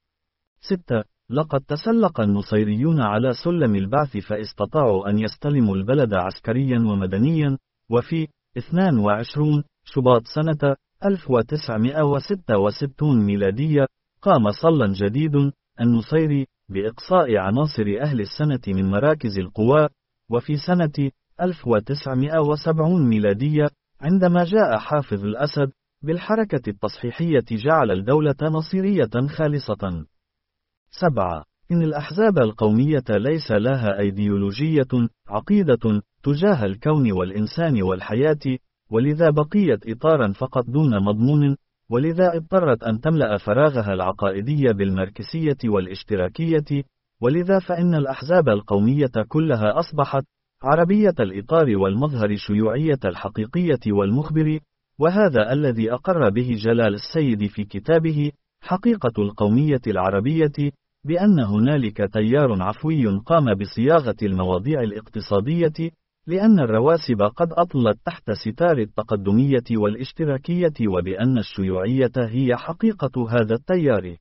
ستة. لقد تسلق النصيريون على سلم البعث فاستطاعوا أن يستلموا البلد عسكريا ومدنيا، وفي اثنين وعشرين شباط سنة ألف وتسعمائة وستة وستين ميلادية قام صلا جديد النصيري بإقصاء عناصر أهل السنة من مراكز القوى. وفي سنة ألف وتسعمائة وسبعين ميلادية عندما جاء حافظ الأسد بالحركة التصحيحية جعل الدولة نصيرية خالصة. سبعة. إن الأحزاب القومية ليس لها أيديولوجية عقيدة تجاه الكون والإنسان والحياة، ولذا بقيت إطارا فقط دون مضمون، ولذا اضطرت أن تملأ فراغها العقائدي بالماركسية والاشتراكية، ولذا فإن الأحزاب القومية كلها أصبحت عربية الإطار والمظهر شيوعية الحقيقية والمخبر، وهذا الذي أقر به جلال السيد في كتابه حقيقة القومية العربية، بأن هنالك تيار عفوي قام بصياغة المواضيع الاقتصادية، لأن الرواسب قد أطلت تحت ستار التقدمية والاشتراكية، وبأن الشيوعية هي حقيقة هذا التيار.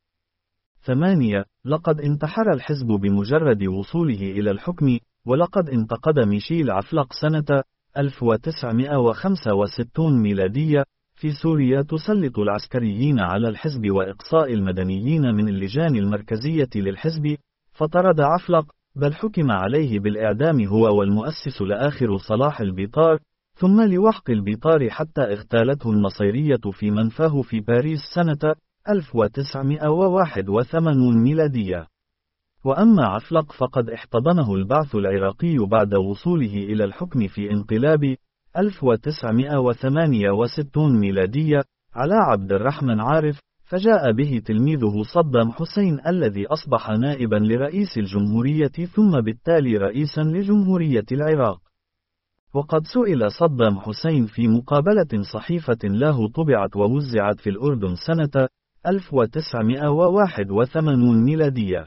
ثمانية. لقد انتحر الحزب بمجرد وصوله إلى الحكم، ولقد انتقد ميشيل عفلق سنة ألف وتسعمائة وخمسة وستين ميلادية في سوريا تسلط العسكريين على الحزب وإقصاء المدنيين من اللجان المركزية للحزب، فطرد عفلق، بل حكم عليه بالإعدام هو والمؤسس لآخر صلاح البيطار، ثم لوحق البيطار حتى اغتالته النصيرية في منفاه في باريس سنة ألف وتسعمائة وواحد وثمانين ميلادية. وأما عفلق فقد احتضنه البعث العراقي بعد وصوله إلى الحكم في انقلاب ألف وتسعمائة وثمانية وستين ميلادية على عبد الرحمن عارف، فجاء به تلميذه صدام حسين الذي أصبح نائبا لرئيس الجمهورية ثم بالتالي رئيسا لجمهورية العراق. وقد سئل صدام حسين في مقابلة صحيفة له طبعت ووزعت في الأردن سنة ألف وتسعمائة وواحد وثمانين ميلادية: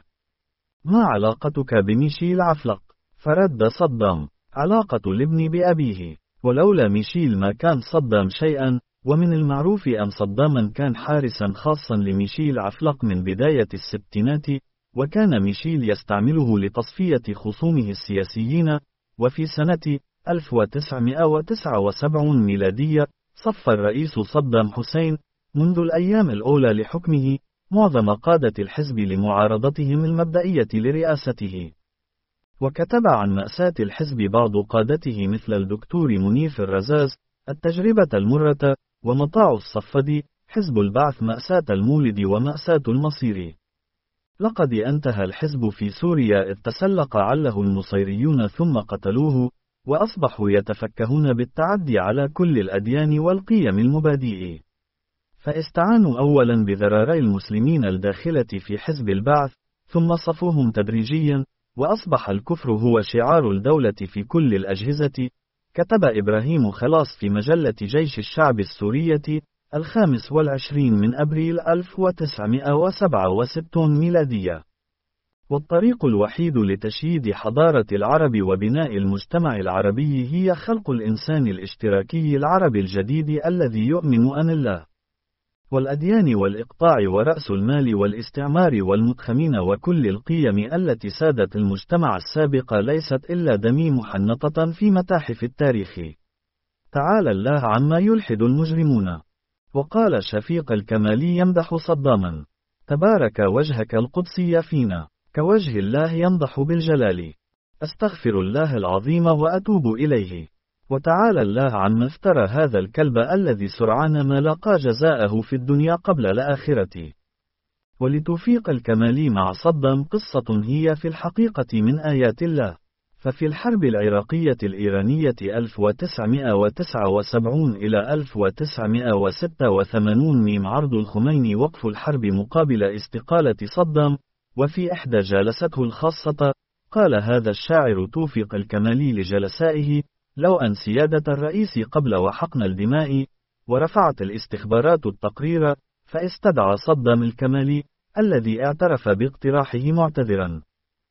ما علاقتك بميشيل عفلق؟ فرد صدام: علاقة الابن بأبيه، ولولا ميشيل ما كان صدام شيئا، ومن المعروف أن صداما كان حارسا خاصا لميشيل عفلق من بداية الستينات، وكان ميشيل يستعمله لتصفية خصومه السياسيين. وفي سنة ألف وتسعمائة وتسعة وسبعين ميلادية صف الرئيس صدام حسين منذ الأيام الأولى لحكمه معظم قادة الحزب لمعارضتهم المبدئية لرئاسته. وكتب عن مأساة الحزب بعض قادته مثل الدكتور منيف الرزاز: التجربة المرة، ومطاع الصفد، حزب البعث، مأساة المولد ومأساة المصير. لقد انتهى الحزب في سوريا إذ تسلق عله النصيريون ثم قتلوه، وأصبحوا يتفكهون بالتعدي على كل الأديان والقيم المبادئ. فاستعانوا أولا بذراري المسلمين الداخلة في حزب البعث، ثم صفوهم تدريجيا، وأصبح الكفر هو شعار الدولة في كل الأجهزة. كتب إبراهيم خلاص في مجلة جيش الشعب السورية الخامس والعشرين من أبريل ألف وتسعمائة وسبعة وستين ميلادية: والطريق الوحيد لتشييد حضارة العرب وبناء المجتمع العربي هي خلق الإنسان الاشتراكي العربي الجديد الذي يؤمن أن الله والأديان والإقطاع ورأس المال والاستعمار والمتخمين وكل القيم التي سادت المجتمع السابق ليست إلا دمي محنطة في متاحف التاريخ. تعالى الله عما يلحد المجرمون. وقال شفيق الكمالي يمدح صداما: تبارك وجهك القدسي فينا، كوجه الله ينضح بالجلال، أستغفر الله العظيم وأتوب إليه. وتعالى الله عما افترى هذا الكلب الذي سرعان ما لقى جزاءه في الدنيا قبل الآخرة. ولتوفيق الكمالي مع صدام قصة هي في الحقيقة من آيات الله. ففي الحرب العراقية الإيرانية ألف وتسعمائة وتسعة وسبعين إلى ألف وتسعمائة وستة وثمانين ميم عرض الخميني وقف الحرب مقابل استقالة صدام. وفي إحدى جلسته الخاصة قال هذا الشاعر توفيق الكمالي لجلسائه: لو أن سيادة الرئيس قبل وحقن الدماء، ورفعت الاستخبارات التقرير، فاستدعى صدام الكمالي الذي اعترف باقتراحه معتذرا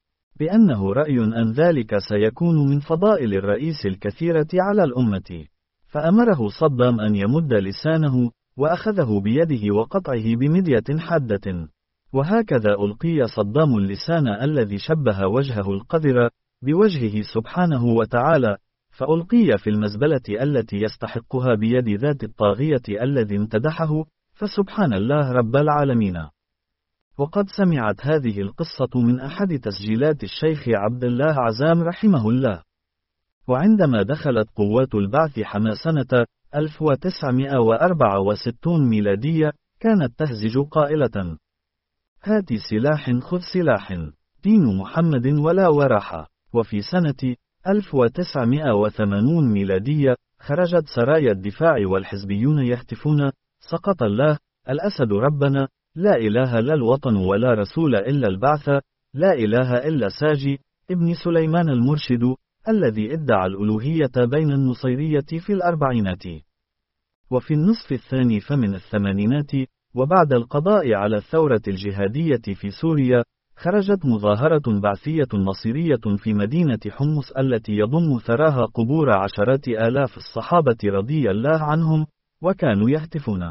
بأنه رأي أن ذلك سيكون من فضائل الرئيس الكثيرة على الأمة، فأمره صدام أن يمد لسانه، وأخذه بيده وقطعه بمدية حادة. وهكذا ألقي صدام اللسان الذي شبه وجهه القذر بوجهه سبحانه وتعالى، فألقي في المزبلة التي يستحقها بيد ذات الطاغية الذي امتدحه، فسبحان الله رب العالمين. وقد سمعت هذه القصة من أحد تسجيلات الشيخ عبد الله عزام رحمه الله. وعندما دخلت قوات البعث حما سنة ألف وتسعمائة وأربعة وستين ميلادية كانت تهزج قائلة: هات سلاح خذ سلاح، دين محمد ولا وراحة. وفي سنة ألف وتسعمائة وثمانين ميلادية خرجت سرايا الدفاع والحزبيون يهتفون: سقط الله، الأسد ربنا، لا إله لا الوطن ولا رسول إلا البعث، لا إله إلا ساجي ابن سليمان المرشد، الذي ادعى الألوهية بين النصيرية في الأربعينات. وفي النصف الثاني فمن الثمانينات، وبعد القضاء على الثورة الجهادية في سوريا، خرجت مظاهرة بعثية نصيرية في مدينة حمص التي يضم ثراها قبور عشرات آلاف الصحابة رضي الله عنهم، وكانوا يهتفون: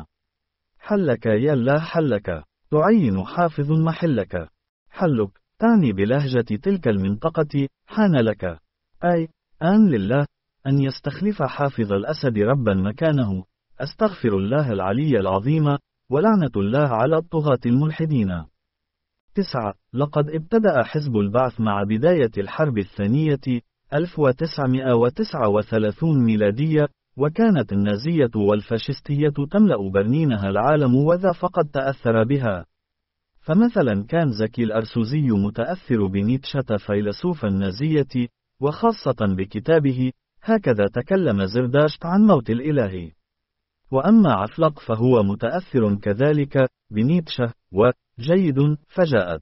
حلك يا الله حلك، تعين حافظ محلك. حلك تعني بلهجة تلك المنطقة حان لك، أي آن لله أن يستخلف حافظ الأسد ربا مكانه، أستغفر الله العلي العظيم، ولعنة الله على الطغاة الملحدين. تسعة. لقد ابتدأ حزب البعث مع بداية الحرب الثانية ألف وتسعمائة وتسعة وثلاثين ميلادية، وكانت النازية والفاشستية تملأ برنينها العالم وذا فقد تأثر بها. فمثلا كان زكي الأرسوزي متأثر بنيتشه فيلسوف النازية، وخاصة بكتابه هكذا تكلم زرداشت عن موت الإله. وأما عفلق فهو متأثر كذلك بنيتشه، وجيد فجاءت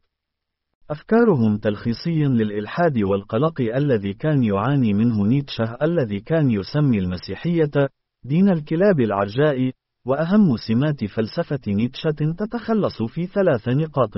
أفكارهم تلخيصيا للإلحاد والقلق الذي كان يعاني منه نيتشه، الذي كان يسمي المسيحية دين الكلاب العرجاء. وأهم سمات فلسفة نيتشه تتخلص في ثلاث نقاط: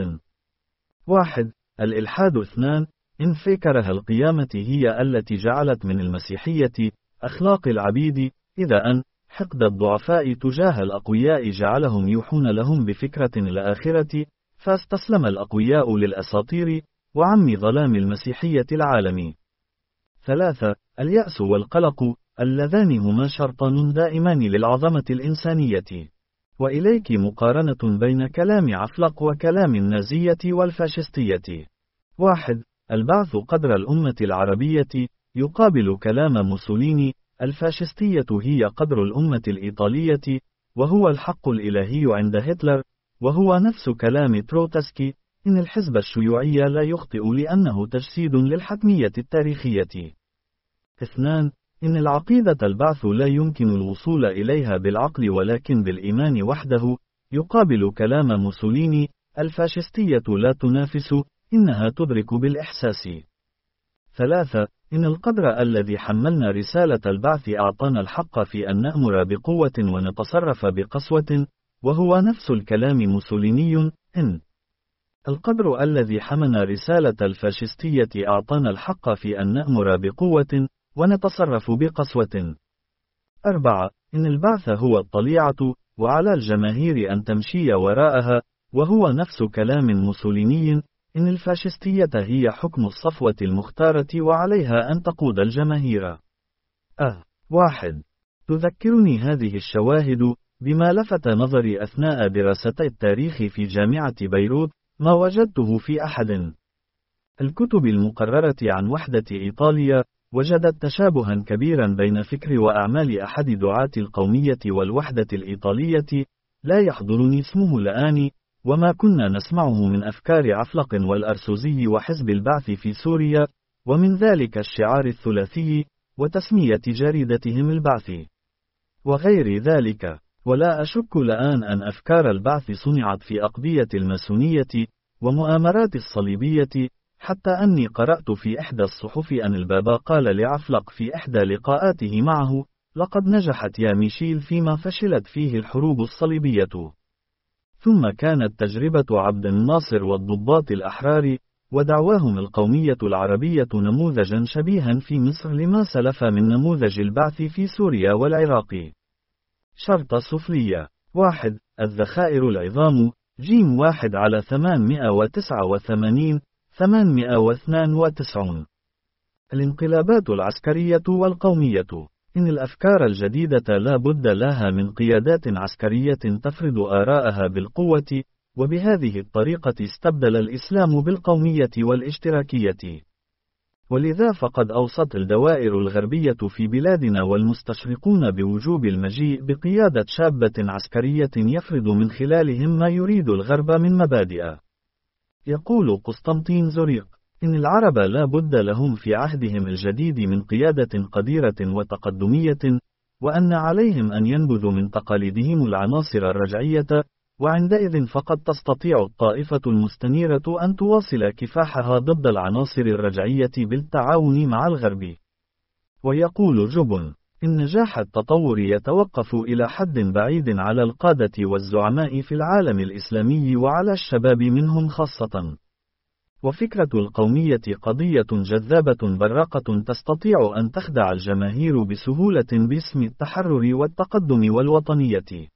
واحد. الإلحاد. اثنان. إن فكره القيامة هي التي جعلت من المسيحية أخلاق العبيد، إذا أن حقد الضعفاء تجاه الأقوياء جعلهم يوحون لهم بفكرة الآخرة، فاستسلم الأقوياء للأساطير وعم ظلام المسيحية العالمي. ثلاثة. اليأس والقلق، اللذان هما شرطان دائمان للعظمة الإنسانية. وإليك مقارنة بين كلام عفلق وكلام النازية والفاشستية. واحد. البعث قدر الأمة العربية، يقابل كلام موسوليني: الفاشستية هي قدر الأمة الإيطالية، وهو الحق الإلهي عند هتلر. وهو نفس كلام تروتسكي: إن الحزب الشيوعي لا يخطئ لأنه تجسيد للحتمية التاريخية. اثنان. إن العقيدة البعث لا يمكن الوصول إليها بالعقل ولكن بالإيمان وحده، يقابل كلام موسوليني: الفاشستية لا تنافس، إنها تدرك بالإحساس. ثلاثة. إن القدر الذي حملنا رسالة البعث أعطانا الحق في أن نأمر بقوة ونتصرف بقسوة، وهو نفس الكلام موسوليني. إن القدر الذي حملنا رسالة الفاشستية أعطانا الحق في أن نأمر بقوة ونتصرف بقسوة. أربعة. إن البعث هو الطليعة، وعلى الجماهير أن تمشي وراءها، وهو نفس كلام موسوليني: إن الفاشستية هي حكم الصفوة المختارة وعليها أن تقود الجماهير. أه. واحد. تذكرني هذه الشواهد بما لفت نظري أثناء دراستي التاريخ في جامعة بيروت، ما وجدته في أحد الكتب المقررة عن وحدة إيطاليا. وجدت تشابها كبيرا بين فكر وأعمال أحد دعاة القومية والوحدة الإيطالية، لا يحضرني اسمه الآن، وما كنا نسمعه من أفكار عفلق والأرسوزي وحزب البعث في سوريا، ومن ذلك الشعار الثلاثي وتسمية جريدتهم البعث وغير ذلك. ولا أشك الآن أن أفكار البعث صنعت في أقضية الماسونية ومؤامرات الصليبية، حتى أني قرأت في إحدى الصحف أن البابا قال لعفلق في إحدى لقاءاته معه: لقد نجحت يا ميشيل فيما فشلت فيه الحروب الصليبية. ثم كانت تجربة عبد الناصر والضباط الأحرار ودعواهم القومية العربية نموذجا شبيها في مصر لما سلف من نموذج البعث في سوريا والعراق. شرطة سفلية. واحد. الذخائر العظام. جيم واحد على ثمانمائة وتسعة وثمانين ثمانمائة واثنين وتسعين. الانقلابات العسكرية والقومية. إن الأفكار الجديدة لا بد لها من قيادات عسكرية تفرض آراءها بالقوة، وبهذه الطريقة استبدل الإسلام بالقومية والاشتراكية. ولذا فقد أوصت الدوائر الغربية في بلادنا والمستشرقون بوجوب المجيء بقيادة شابة عسكرية يفرض من خلالهم ما يريد الغرب من مبادئ. يقول قسطنطين زوريق: إن العرب لا بد لهم في عهدهم الجديد من قيادة قديرة وتقدمية، وأن عليهم أن ينبذوا من تقاليدهم العناصر الرجعية، وعندئذ فقد تستطيع الطائفة المستنيرة أن تواصل كفاحها ضد العناصر الرجعية بالتعاون مع الغرب. ويقول جوبن: إن نجاح التطور يتوقف إلى حد بعيد على القادة والزعماء في العالم الإسلامي وعلى الشباب منهم خاصة. وفكرة القومية قضية جذابة براقة تستطيع أن تخدع الجماهير بسهولة باسم التحرر والتقدم والوطنية.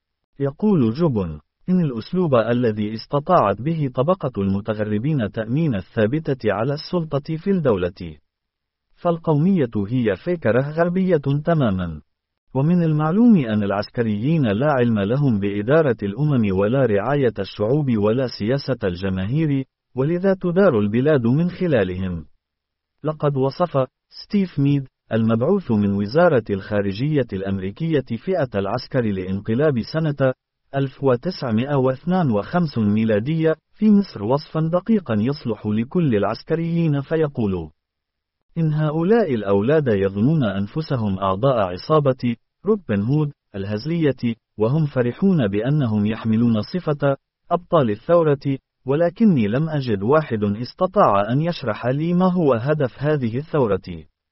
يقول جوبن: إن الأسلوب الذي استطاعت به طبقة المتغربين تأمين الثابتة على السلطة في الدولة. فالقومية هي فكرة غربية تماما. ومن المعلوم أن العسكريين لا علم لهم بإدارة الأمم ولا رعاية الشعوب ولا سياسة الجماهير، ولذا تدار البلاد من خلالهم. لقد وصف ستيف ميد المبعوث من وزارة الخارجية الأمريكية فئة العسكر لانقلاب سنة ألف وتسعمائة واثنين وخمسين ميلادية في مصر وصفا دقيقا يصلح لكل العسكريين، فيقول: إن هؤلاء الأولاد يظنون أنفسهم أعضاء عصابة روبن هود الهزلية، وهم فرحون بأنهم يحملون صفة أبطال الثورة، ولكني لم أجد واحد استطاع أن يشرح لي ما هو هدف هذه الثورة.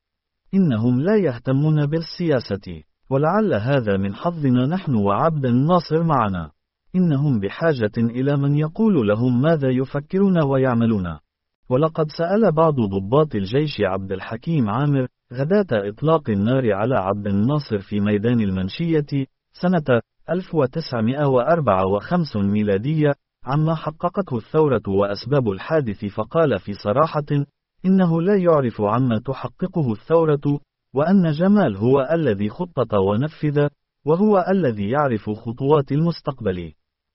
إنهم لا يهتمون بالسياسة، ولعل هذا من حظنا نحن وعبد الناصر معنا. إنهم بحاجة إلى من يقول لهم ماذا يفكرون ويعملون. ولقد سأل بعض ضباط الجيش عبد الحكيم عامر غداة إطلاق النار على عبد الناصر في ميدان المنشية سنة ألف وتسعمائة وأربعة وخمسين ميلادية عما حققته الثورة وأسباب الحادث، فقال في صراحة إنه لا يعرف عما تحققه الثورة، وأن جمال هو الذي خطط ونفذ، وهو الذي يعرف خطوات المستقبل.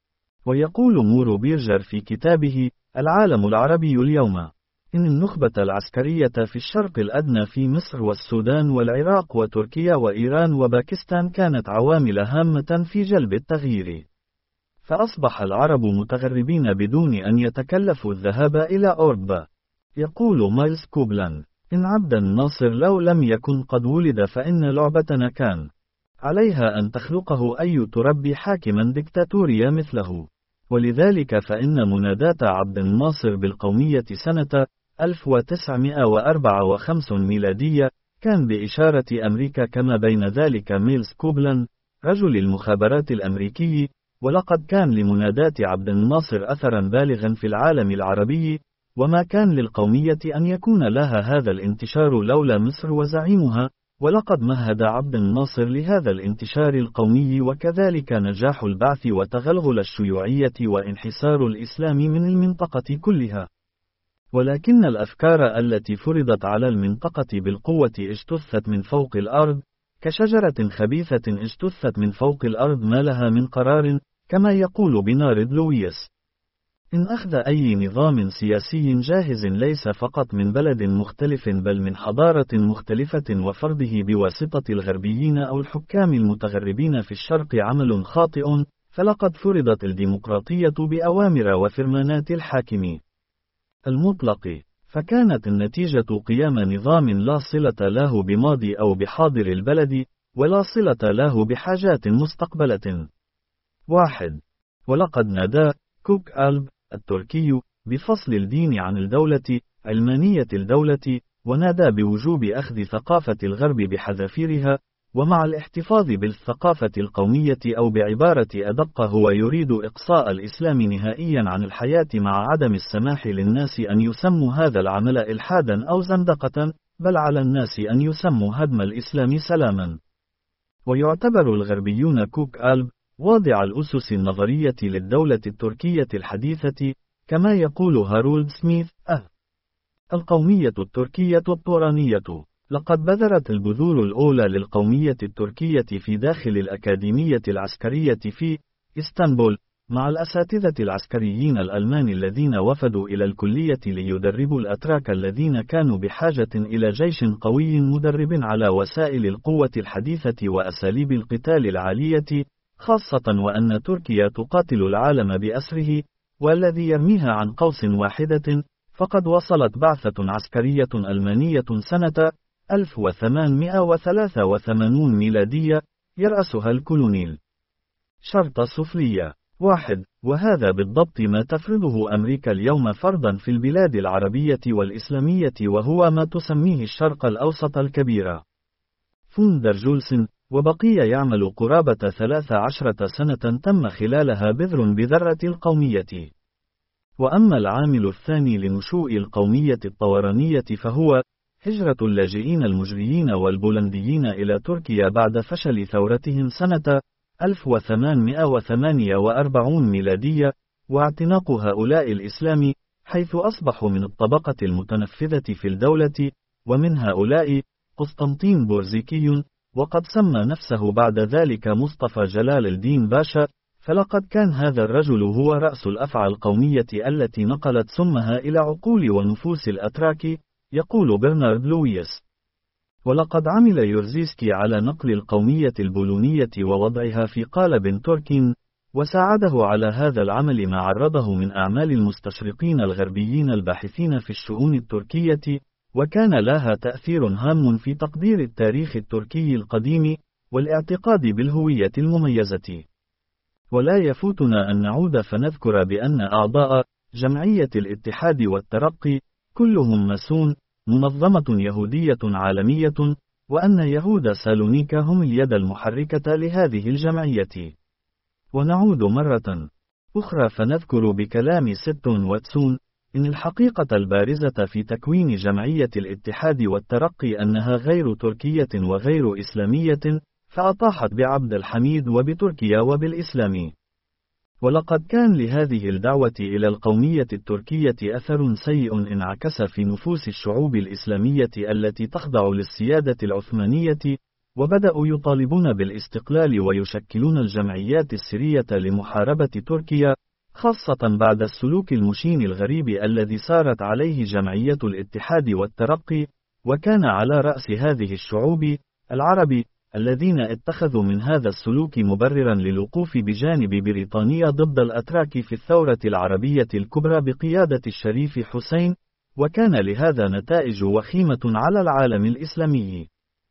ويقول مورو بيرجر في كتابه العالم العربي اليوم: إن النخبة العسكرية في الشرق الأدنى في مصر والسودان والعراق وتركيا وإيران وباكستان كانت عوامل هامة في جلب التغيير. فأصبح العرب متغربين بدون أن يتكلفوا الذهاب إلى أوروبا. يقول مايلز كوبلان: إن عبد الناصر لو لم يكن قد ولد فإن لعبتنا كان عليها أن تخلقه أي تربي حاكما ديكتاتوريا مثله. ولذلك فإن منادات عبد الناصر بالقومية سنة ألف وتسعمائة وأربعة وخمسين ميلادية كان بإشارة أمريكا، كما بين ذلك ميلز كوبلان رجل المخابرات الأمريكي: ولقد كان لمنادات عبد الناصر أثرا بالغا في العالم العربي، وما كان للقومية أن يكون لها هذا الانتشار لولا مصر وزعيمها، ولقد مهد عبد الناصر لهذا الانتشار القومي، وكذلك نجاح البعث وتغلغل الشيوعية وانحسار الإسلام من المنطقة كلها. ولكن الأفكار التي فرضت على المنطقة بالقوة اجتثت من فوق الأرض كشجرة خبيثة اجتثت من فوق الأرض ما لها من قرار، كما يقول بنارد لويس: إن أخذ أي نظام سياسي جاهز ليس فقط من بلد مختلف بل من حضارة مختلفة وفرضه بواسطة الغربيين أو الحكام المتغربين في الشرق عمل خاطئ، فلقد فرضت الديمقراطية بأوامر وفرمانات الحاكم المطلق، فكانت النتيجة قيام نظام لا صلة له بماضي أو بحاضر البلد، ولا صلة له بحاجات مستقبلة. واحد. ولقد نادى كوك ألب التركي بفصل الدين عن الدولة، علمانية الدولة، ونادى بوجوب أخذ ثقافة الغرب بحذافيرها، ومع الاحتفاظ بالثقافة القومية، أو بعبارة أدق هو يريد إقصاء الإسلام نهائيا عن الحياة مع عدم السماح للناس أن يسموا هذا العمل إلحادا أو زندقة، بل على الناس أن يسموا هدم الإسلام سلاما. ويعتبر الغربيون كوك ألب واضع الأسس النظرية للدولة التركية الحديثة، كما يقول هارولد سميث: أه القومية التركية الطورانية. لقد بذرت البذور الأولى للقومية التركية في داخل الأكاديمية العسكرية في إسطنبول، مع الأساتذة العسكريين الألمان الذين وفدوا إلى الكلية ليدربوا الأتراك الذين كانوا بحاجة إلى جيش قوي مدرب على وسائل القوة الحديثة وأساليب القتال العالية، خاصة وأن تركيا تقاتل العالم بأسره، والذي يرميها عن قوس واحدة. فقد وصلت بعثة عسكرية ألمانية سنة ألف وثمانمائة وثلاثة وثمانين ميلادية يرأسها الكولونيل شرطة سفلية، واحد. وهذا بالضبط ما تفرضه أمريكا اليوم فرضا في البلاد العربية والإسلامية، وهو ما تسميه الشرق الأوسط الكبير. فوندر جولسن وبقي يعمل قرابة ثلاث عشرة سنة تم خلالها بذر بذرة القومية. وأما العامل الثاني لنشوء القومية الطورانية فهو هجرة اللاجئين المجريين والبولنديين إلى تركيا بعد فشل ثورتهم سنة ألف وثمانمائة وثمانية وأربعين ميلادية، واعتناق هؤلاء الإسلام حيث أصبحوا من الطبقة المتنفذة في الدولة، ومن هؤلاء قسطنطين بورزيكي، وقد سمى نفسه بعد ذلك مصطفى جلال الدين باشا، فلقد كان هذا الرجل هو رأس الأفعى القومية التي نقلت سمها إلى عقول ونفوس الأتراك، يقول برنارد لويس. ولقد عمل يورزيسكي على نقل القومية البولونية ووضعها في قالب تركي، وساعده على هذا العمل ما عرضه من أعمال المستشرقين الغربيين الباحثين في الشؤون التركية، وكان لها تأثير هام في تقدير التاريخ التركي القديم والاعتقاد بالهوية المميزة. ولا يفوتنا أن نعود فنذكر بأن أعضاء جمعية الاتحاد والترقي كلهم ماسون، منظمة يهودية عالمية، وأن يهود سالونيكا هم اليد المحركة لهذه الجمعية. ونعود مرة أخرى فنذكر بكلام ستون واتسون إن الحقيقة البارزة في تكوين جمعية الاتحاد والترقي أنها غير تركية وغير إسلامية، فأطاحت بعبد الحميد وبتركيا وبالإسلام. ولقد كان لهذه الدعوة إلى القومية التركية أثر سيء انعكس في نفوس الشعوب الإسلامية التي تخضع للسيادة العثمانية، وبدأوا يطالبون بالاستقلال ويشكلون الجمعيات السرية لمحاربة تركيا، خاصة بعد السلوك المشين الغريب الذي سارت عليه جمعية الاتحاد والترقي، وكان على رأس هذه الشعوب العرب الذين اتخذوا من هذا السلوك مبررا للوقوف بجانب بريطانيا ضد الأتراك في الثورة العربية الكبرى بقيادة الشريف حسين، وكان لهذا نتائج وخيمة على العالم الإسلامي.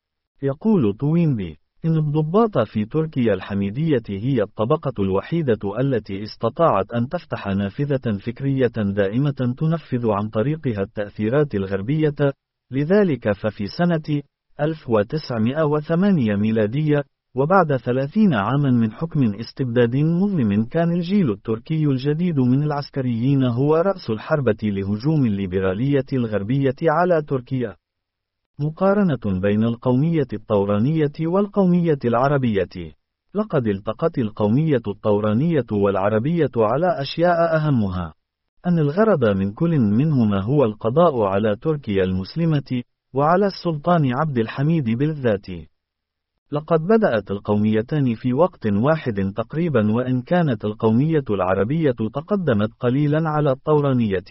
يقول توينبي إن الضباط في تركيا الحميدية هي الطبقة الوحيدة التي استطاعت أن تفتح نافذة فكرية دائمة تنفذ عن طريقها التأثيرات الغربية، لذلك ففي سنة ألف وتسعمائة وثمانية ميلادية، وبعد ثلاثين عاما من حكم استبداد مظلم، كان الجيل التركي الجديد من العسكريين هو رأس الحربة لهجوم الليبرالية الغربية على تركيا. مقارنة بين القومية الطورانية والقومية العربية. لقد التقت القومية الطورانية والعربية على أشياء أهمها أن الغرض من كل منهما هو القضاء على تركيا المسلمة وعلى السلطان عبد الحميد بالذات. لقد بدأت القوميتان في وقت واحد تقريبا، وإن كانت القومية العربية تقدمت قليلا على الطورانية.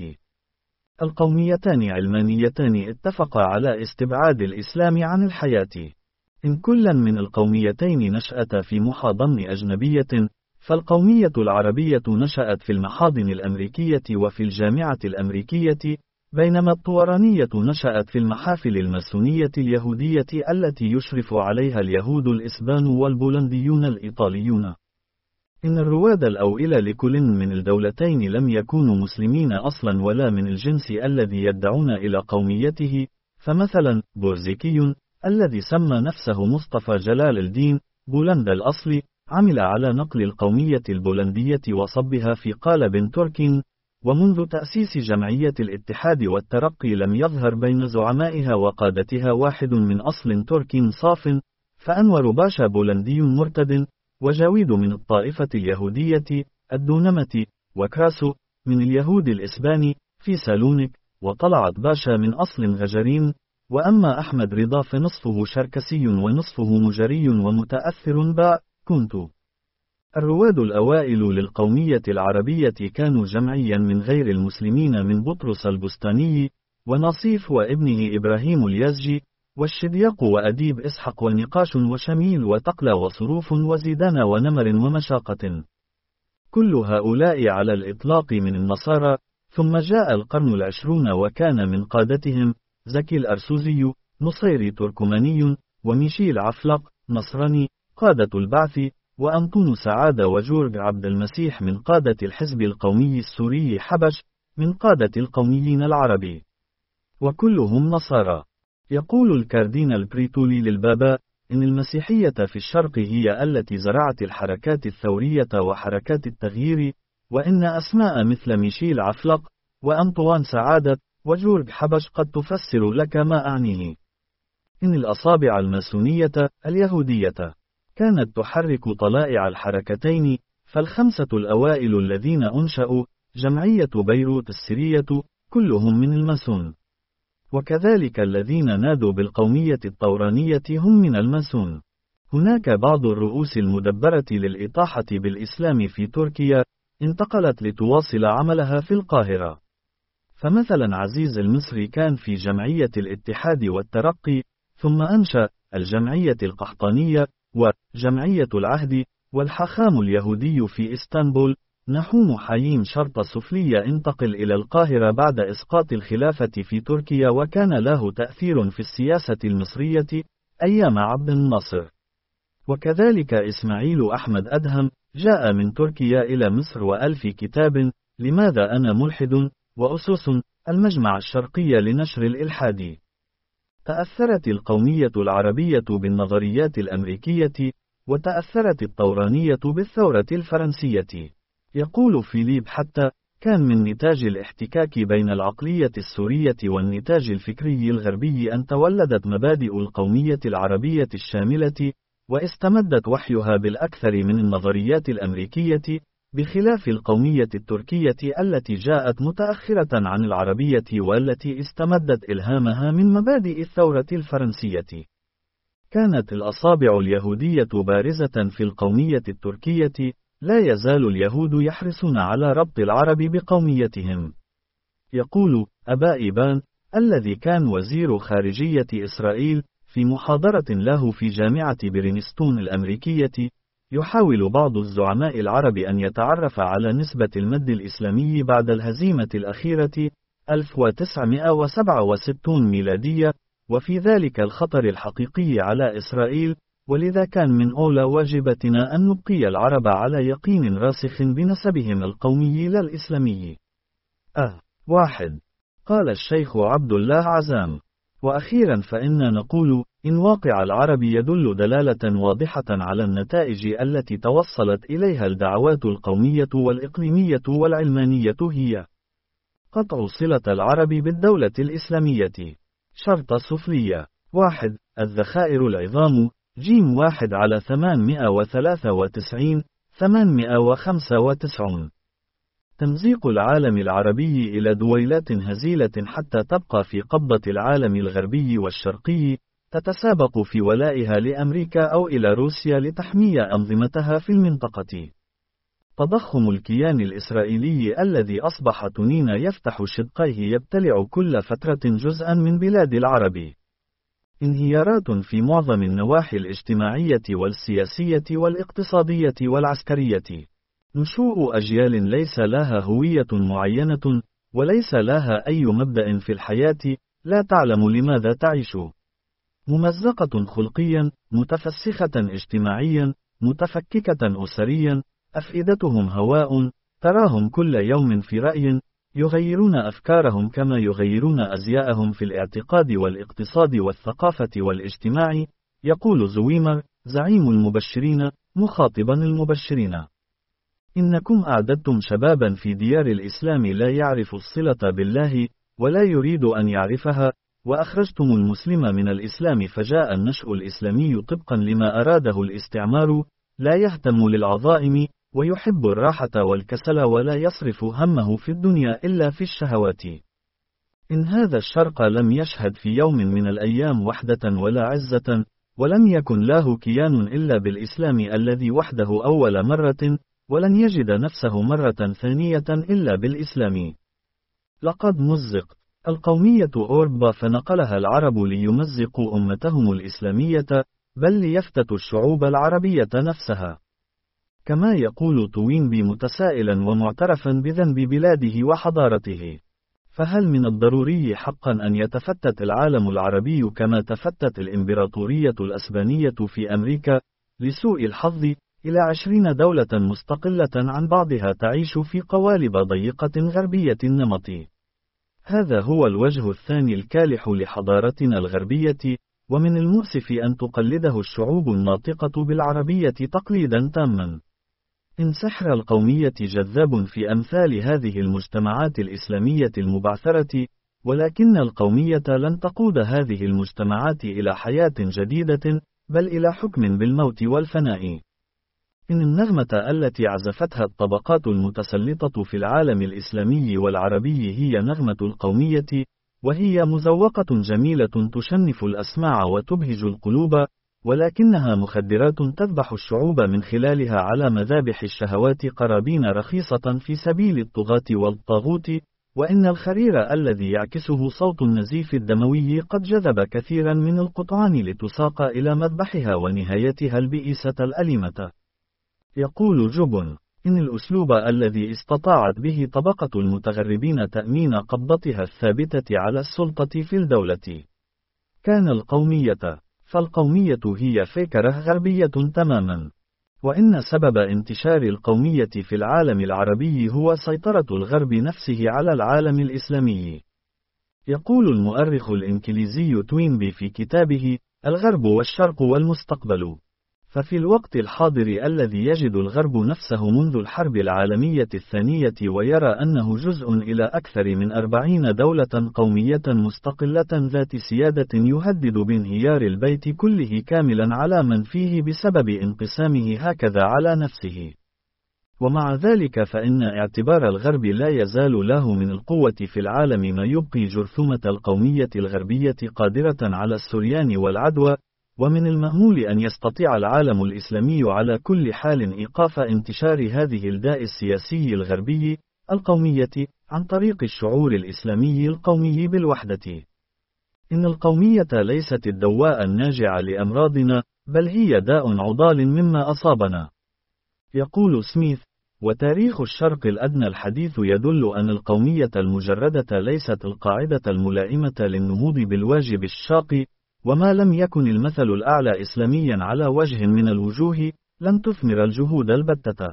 القوميتان علمانيتان اتفقا على استبعاد الإسلام عن الحياة. إن كلا من القوميتين نشأت في محاضن أجنبية، فالقومية العربية نشأت في المحاضن الأمريكية وفي الجامعة الأمريكية، بينما الطورانية نشأت في المحافل الماسونية اليهودية التي يشرف عليها اليهود الإسبان والبولنديون الإيطاليون. إن الرواد الأوئل لكل من الدولتين لم يكونوا مسلمين أصلا ولا من الجنس الذي يدعون إلى قوميته، فمثلا بورزيكي الذي سمى نفسه مصطفى جلال الدين بولند الأصل عمل على نقل القومية البولندية وصبها في قالب تركي، ومنذ تأسيس جمعية الاتحاد والترقي لم يظهر بين زعمائها وقادتها واحد من أصل تركي صاف، فأنور باشا بولندي مرتد، وجاويد من الطائفة اليهودية الدونمة، وكراسو من اليهود الإسباني في سالونيك، وطلعت باشا من أصل غجرين، وأما أحمد رضا فنصفه شركسي ونصفه مجري ومتأثر باء كنت. الرواد الأوائل للقومية العربية كانوا جمعيا من غير المسلمين من بطرس البستاني ونصيف وابنه إبراهيم اليزجي والشدياق وأديب إسحق ونقاش وشميل وتقلى وصروف وزيدان ونمر ومشاقة. كل هؤلاء على الإطلاق من النصارى، ثم جاء القرن العشرون وكان من قادتهم زكي الأرسوزي نصيري تركماني، وميشيل عفلق نصراني قادة البعث، وأنطون سعادة وجورج عبد المسيح من قادة الحزب القومي السوري حبش من قادة القوميين العربي، وكلهم نصارى. يقول الكاردينال بريتولي للبابا إن المسيحية في الشرق هي التي زرعت الحركات الثورية وحركات التغيير، وإن أسماء مثل ميشيل عفلق وأنطوان سعادة وجورج حبش قد تفسر لك ما أعنيه. إن الأصابع الماسونية اليهودية كانت تحرك طلائع الحركتين، فالخمسة الأوائل الذين أنشأوا جمعية بيروت السرية كلهم من الماسون، وكذلك الذين نادوا بالقومية الطورانية هم من الماسون. هناك بعض الرؤوس المدبرة للإطاحة بالإسلام في تركيا انتقلت لتواصل عملها في القاهرة. فمثلا عزيز المصري كان في جمعية الاتحاد والترقي، ثم أنشأ الجمعية القحطانية وجمعية العهد، والحخام اليهودي في إسطنبول نحوم حييم شرط سفلية انتقل إلى القاهرة بعد إسقاط الخلافة في تركيا، وكان له تأثير في السياسة المصرية أيام عبد الناصر. وكذلك إسماعيل أحمد أدهم جاء من تركيا إلى مصر وألف كتاب لماذا أنا ملحد وأسس المجمع الشرقي لنشر الإلحاد. تأثرت القومية العربية بالنظريات الأمريكية، وتأثرت الطورانية بالثورة الفرنسية. يقول فيليب حتى كان من نتاج الاحتكاك بين العقلية السورية والنتاج الفكري الغربي أن تولدت مبادئ القومية العربية الشاملة، واستمدت وحيها بالأكثر من النظريات الأمريكية، بخلاف القومية التركية التي جاءت متأخرة عن العربية والتي استمدت إلهامها من مبادئ الثورة الفرنسية. كانت الأصابع اليهودية بارزة في القومية التركية، لا يزال اليهود يحرصون على ربط العرب بقوميتهم. يقول أبا إيبان الذي كان وزير خارجية إسرائيل في محاضرة له في جامعة برينستون الأمريكية، يحاول بعض الزعماء العرب أن يتعرف على نسبة المد الإسلامي بعد الهزيمة الأخيرة ألف وتسعمائة وسبعة وستين ميلادية، وفي ذلك الخطر الحقيقي على إسرائيل، ولذا كان من أولى واجباتنا أن نبقي العرب على يقين راسخ بنسبهم القومي لا الإسلامي. أه واحد. قال الشيخ عبد الله عزام. وأخيرا فإننا نقول إن واقع العرب يدل دلالة واضحة على النتائج التي توصلت إليها الدعوات القومية والإقليمية والعلمانية، هي قطع صلة العرب بالدولة الإسلامية. شرط سفلية. واحد. الذخائر العظام جيم واحد على ثمانمائة وثلاثة وتسعين ثمانمائة وخمسة وتسعين. تمزيق العالم العربي إلى دويلات هزيلة حتى تبقى في قبضة العالم الغربي والشرقي، تتسابق في ولائها لأمريكا أو إلى روسيا لتحمي أنظمتها في المنطقة. تضخم الكيان الإسرائيلي الذي أصبح تنين يفتح شدقيه يبتلع كل فترة جزءا من بلاد العرب. انهيارات في معظم النواحي الاجتماعية والسياسية والاقتصادية والعسكرية. نشوء أجيال ليس لها هوية معينة، وليس لها أي مبدأ في الحياة، لا تعلم لماذا تعيش. ممزقة خلقيا، متفسخة اجتماعيا، متفككة أسريا، أفئدتهم هواء، تراهم كل يوم في رأي، يغيرون أفكارهم كما يغيرون أزياءهم في الاعتقاد والاقتصاد والثقافة والاجتماع. يقول زويمر زعيم المبشرين مخاطبا المبشرين: إنكم أعددتم شبابا في ديار الإسلام لا يعرف الصلة بالله ولا يريد أن يعرفها، وأخرجتم المسلم من الإسلام فجاء النشء الإسلامي طبقا لما أراده الاستعمار، لا يهتم للعظائم ويحب الراحة والكسل ولا يصرف همه في الدنيا إلا في الشهوات. إن هذا الشرق لم يشهد في يوم من الأيام وحدة ولا عزة، ولم يكن له كيان إلا بالإسلام الذي وحده أول مرة، ولن يجد نفسه مرة ثانية إلا بالإسلام. لقد مزق القومية أوروبا فنقلها العرب ليمزقوا أمتهم الإسلامية، بل ليفتتوا الشعوب العربية نفسها. كما يقول توينبي متسائلا ومعترفا بذنب بلاده وحضارته: فهل من الضروري حقا أن يتفتت العالم العربي كما تفتت الإمبراطورية الأسبانية في أمريكا؟ لسوء الحظ إلى عشرين دولة مستقلة عن بعضها تعيش في قوالب ضيقة غربية النمط. هذا هو الوجه الثاني الكالح لحضارتنا الغربية، ومن المؤسف أن تقلده الشعوب الناطقة بالعربية تقليدا تاما. إن سحر القومية جذاب في أمثال هذه المجتمعات الإسلامية المبعثرة، ولكن القومية لن تقود هذه المجتمعات إلى حياة جديدة، بل إلى حكم بالموت والفناء. إن النغمة التي عزفتها الطبقات المتسلطة في العالم الإسلامي والعربي هي نغمة القومية، وهي مزوقة جميلة تشنف الأسماع وتبهج القلوب، ولكنها مخدرات تذبح الشعوب من خلالها على مذابح الشهوات قرابين رخيصة في سبيل الطغاة والطاغوت. وإن الخرير الذي يعكسه صوت النزيف الدموي قد جذب كثيرا من القطعان لتساق إلى مذبحها ونهايتها البئيسة الأليمة. يقول جوبون: إن الأسلوب الذي استطاعت به طبقة المتغربين تأمين قبضتها الثابتة على السلطة في الدولة كان القومية، فالقومية هي فكرة غربية تماما. وإن سبب انتشار القومية في العالم العربي هو سيطرة الغرب نفسه على العالم الإسلامي. يقول المؤرخ الإنجليزي توينبي في كتابه الغرب والشرق والمستقبل: ففي الوقت الحاضر الذي يجد الغرب نفسه منذ الحرب العالمية الثانية ويرى أنه جزء إلى أكثر من أربعين دولة قومية مستقلة ذات سيادة يهدد بانهيار البيت كله كاملا على من فيه بسبب انقسامه هكذا على نفسه. ومع ذلك فإن اعتبار الغرب لا يزال له من القوة في العالم ما يبقي جرثومة القومية الغربية قادرة على السريان والعدوى. ومن المأمول أن يستطيع العالم الإسلامي على كل حال إيقاف انتشار هذه الداء السياسي الغربي القومية عن طريق الشعور الإسلامي القومي بالوحدة. إن القومية ليست الدواء الناجع لأمراضنا، بل هي داء عضال مما أصابنا. يقول سميث: وتاريخ الشرق الأدنى الحديث يدل أن القومية المجردة ليست القاعدة الملائمة للنهوض بالواجب الشاق، وما لم يكن المثل الأعلى إسلاميا على وجه من الوجوه لن تثمر الجهود البتة.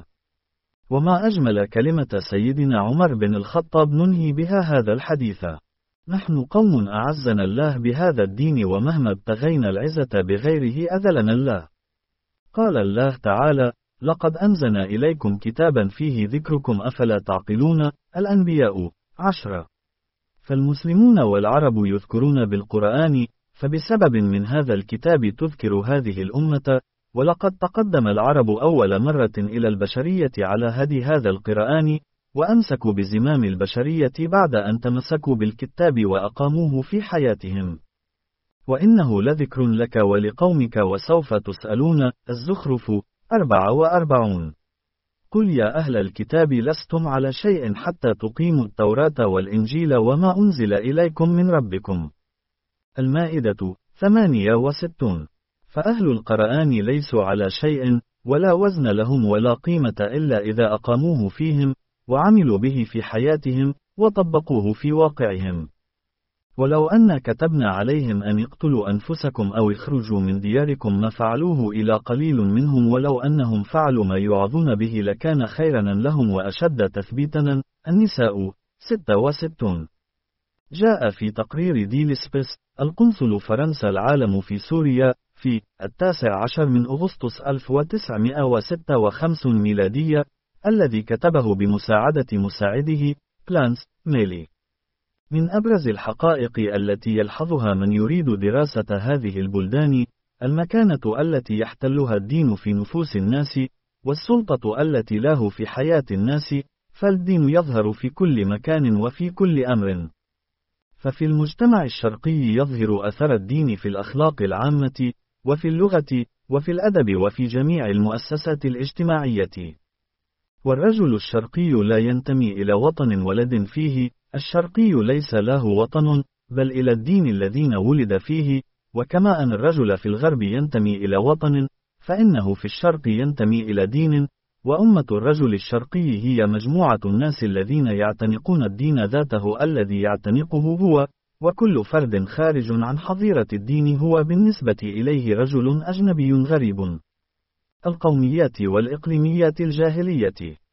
وما أجمل كلمة سيدنا عمر بن الخطاب ننهي بها هذا الحديث: نحن قوم أعزنا الله بهذا الدين، ومهما ابتغينا العزة بغيره أذلنا الله. قال الله تعالى: لقد أنزلنا إليكم كتابا فيه ذكركم أفلا تعقلون. الأنبياء عشرة. فالمسلمون والعرب يذكرون بالقرآن، فبسبب من هذا الكتاب تذكر هذه الأمة. ولقد تقدم العرب أول مرة إلى البشرية على هدي هذا القرآن، وأمسكوا بزمام البشرية بعد أن تمسكوا بالكتاب وأقاموه في حياتهم. وإنه لذكر لك ولقومك وسوف تسألون. الزخرف أربعة وأربعون. قل يا أهل الكتاب لستم على شيء حتى تقيموا التوراة والإنجيل وما أنزل إليكم من ربكم. المائدة ثمانية وستون. فأهل القرآن ليسوا على شيء، ولا وزن لهم ولا قيمة إلا إذا أقاموه فيهم، وعملوا به في حياتهم، وطبقوه في واقعهم. ولو أن كتبنا عليهم أن اقتلوا أنفسكم أو اخرجوا من دياركم ما فعلوه إلا قليل منهم، ولو أنهم فعلوا ما يوعظون به لكان خيرا لهم وأشد تثبيتا. النساء ستة وستون. جاء في تقرير ديلسبس القنصل فرنسا العالم في سوريا في التاسع عشر من أغسطس ألف وتسعمائة وستة وخمسين ميلادية، الذي كتبه بمساعدة مساعده بلانس ميلي: من أبرز الحقائق التي يلحظها من يريد دراسة هذه البلدان المكانة التي يحتلها الدين في نفوس الناس، والسلطة التي له في حياة الناس، فالدين يظهر في كل مكان وفي كل أمر. ففي المجتمع الشرقي يظهر أثر الدين في الأخلاق العامة، وفي اللغة، وفي الأدب، وفي جميع المؤسسات الاجتماعية. والرجل الشرقي لا ينتمي إلى وطن ولد فيه. الشرقي ليس له وطن، بل إلى الدين الذين ولد فيه. وكما أن الرجل في الغرب ينتمي إلى وطن، فإنه في الشرق ينتمي إلى دين. وأمة الرجل الشرقي هي مجموعة الناس الذين يعتنقون الدين ذاته الذي يعتنقه هو، وكل فرد خارج عن حظيرة الدين هو بالنسبة إليه رجل أجنبي غريب. القوميات والإقليميات الجاهلية.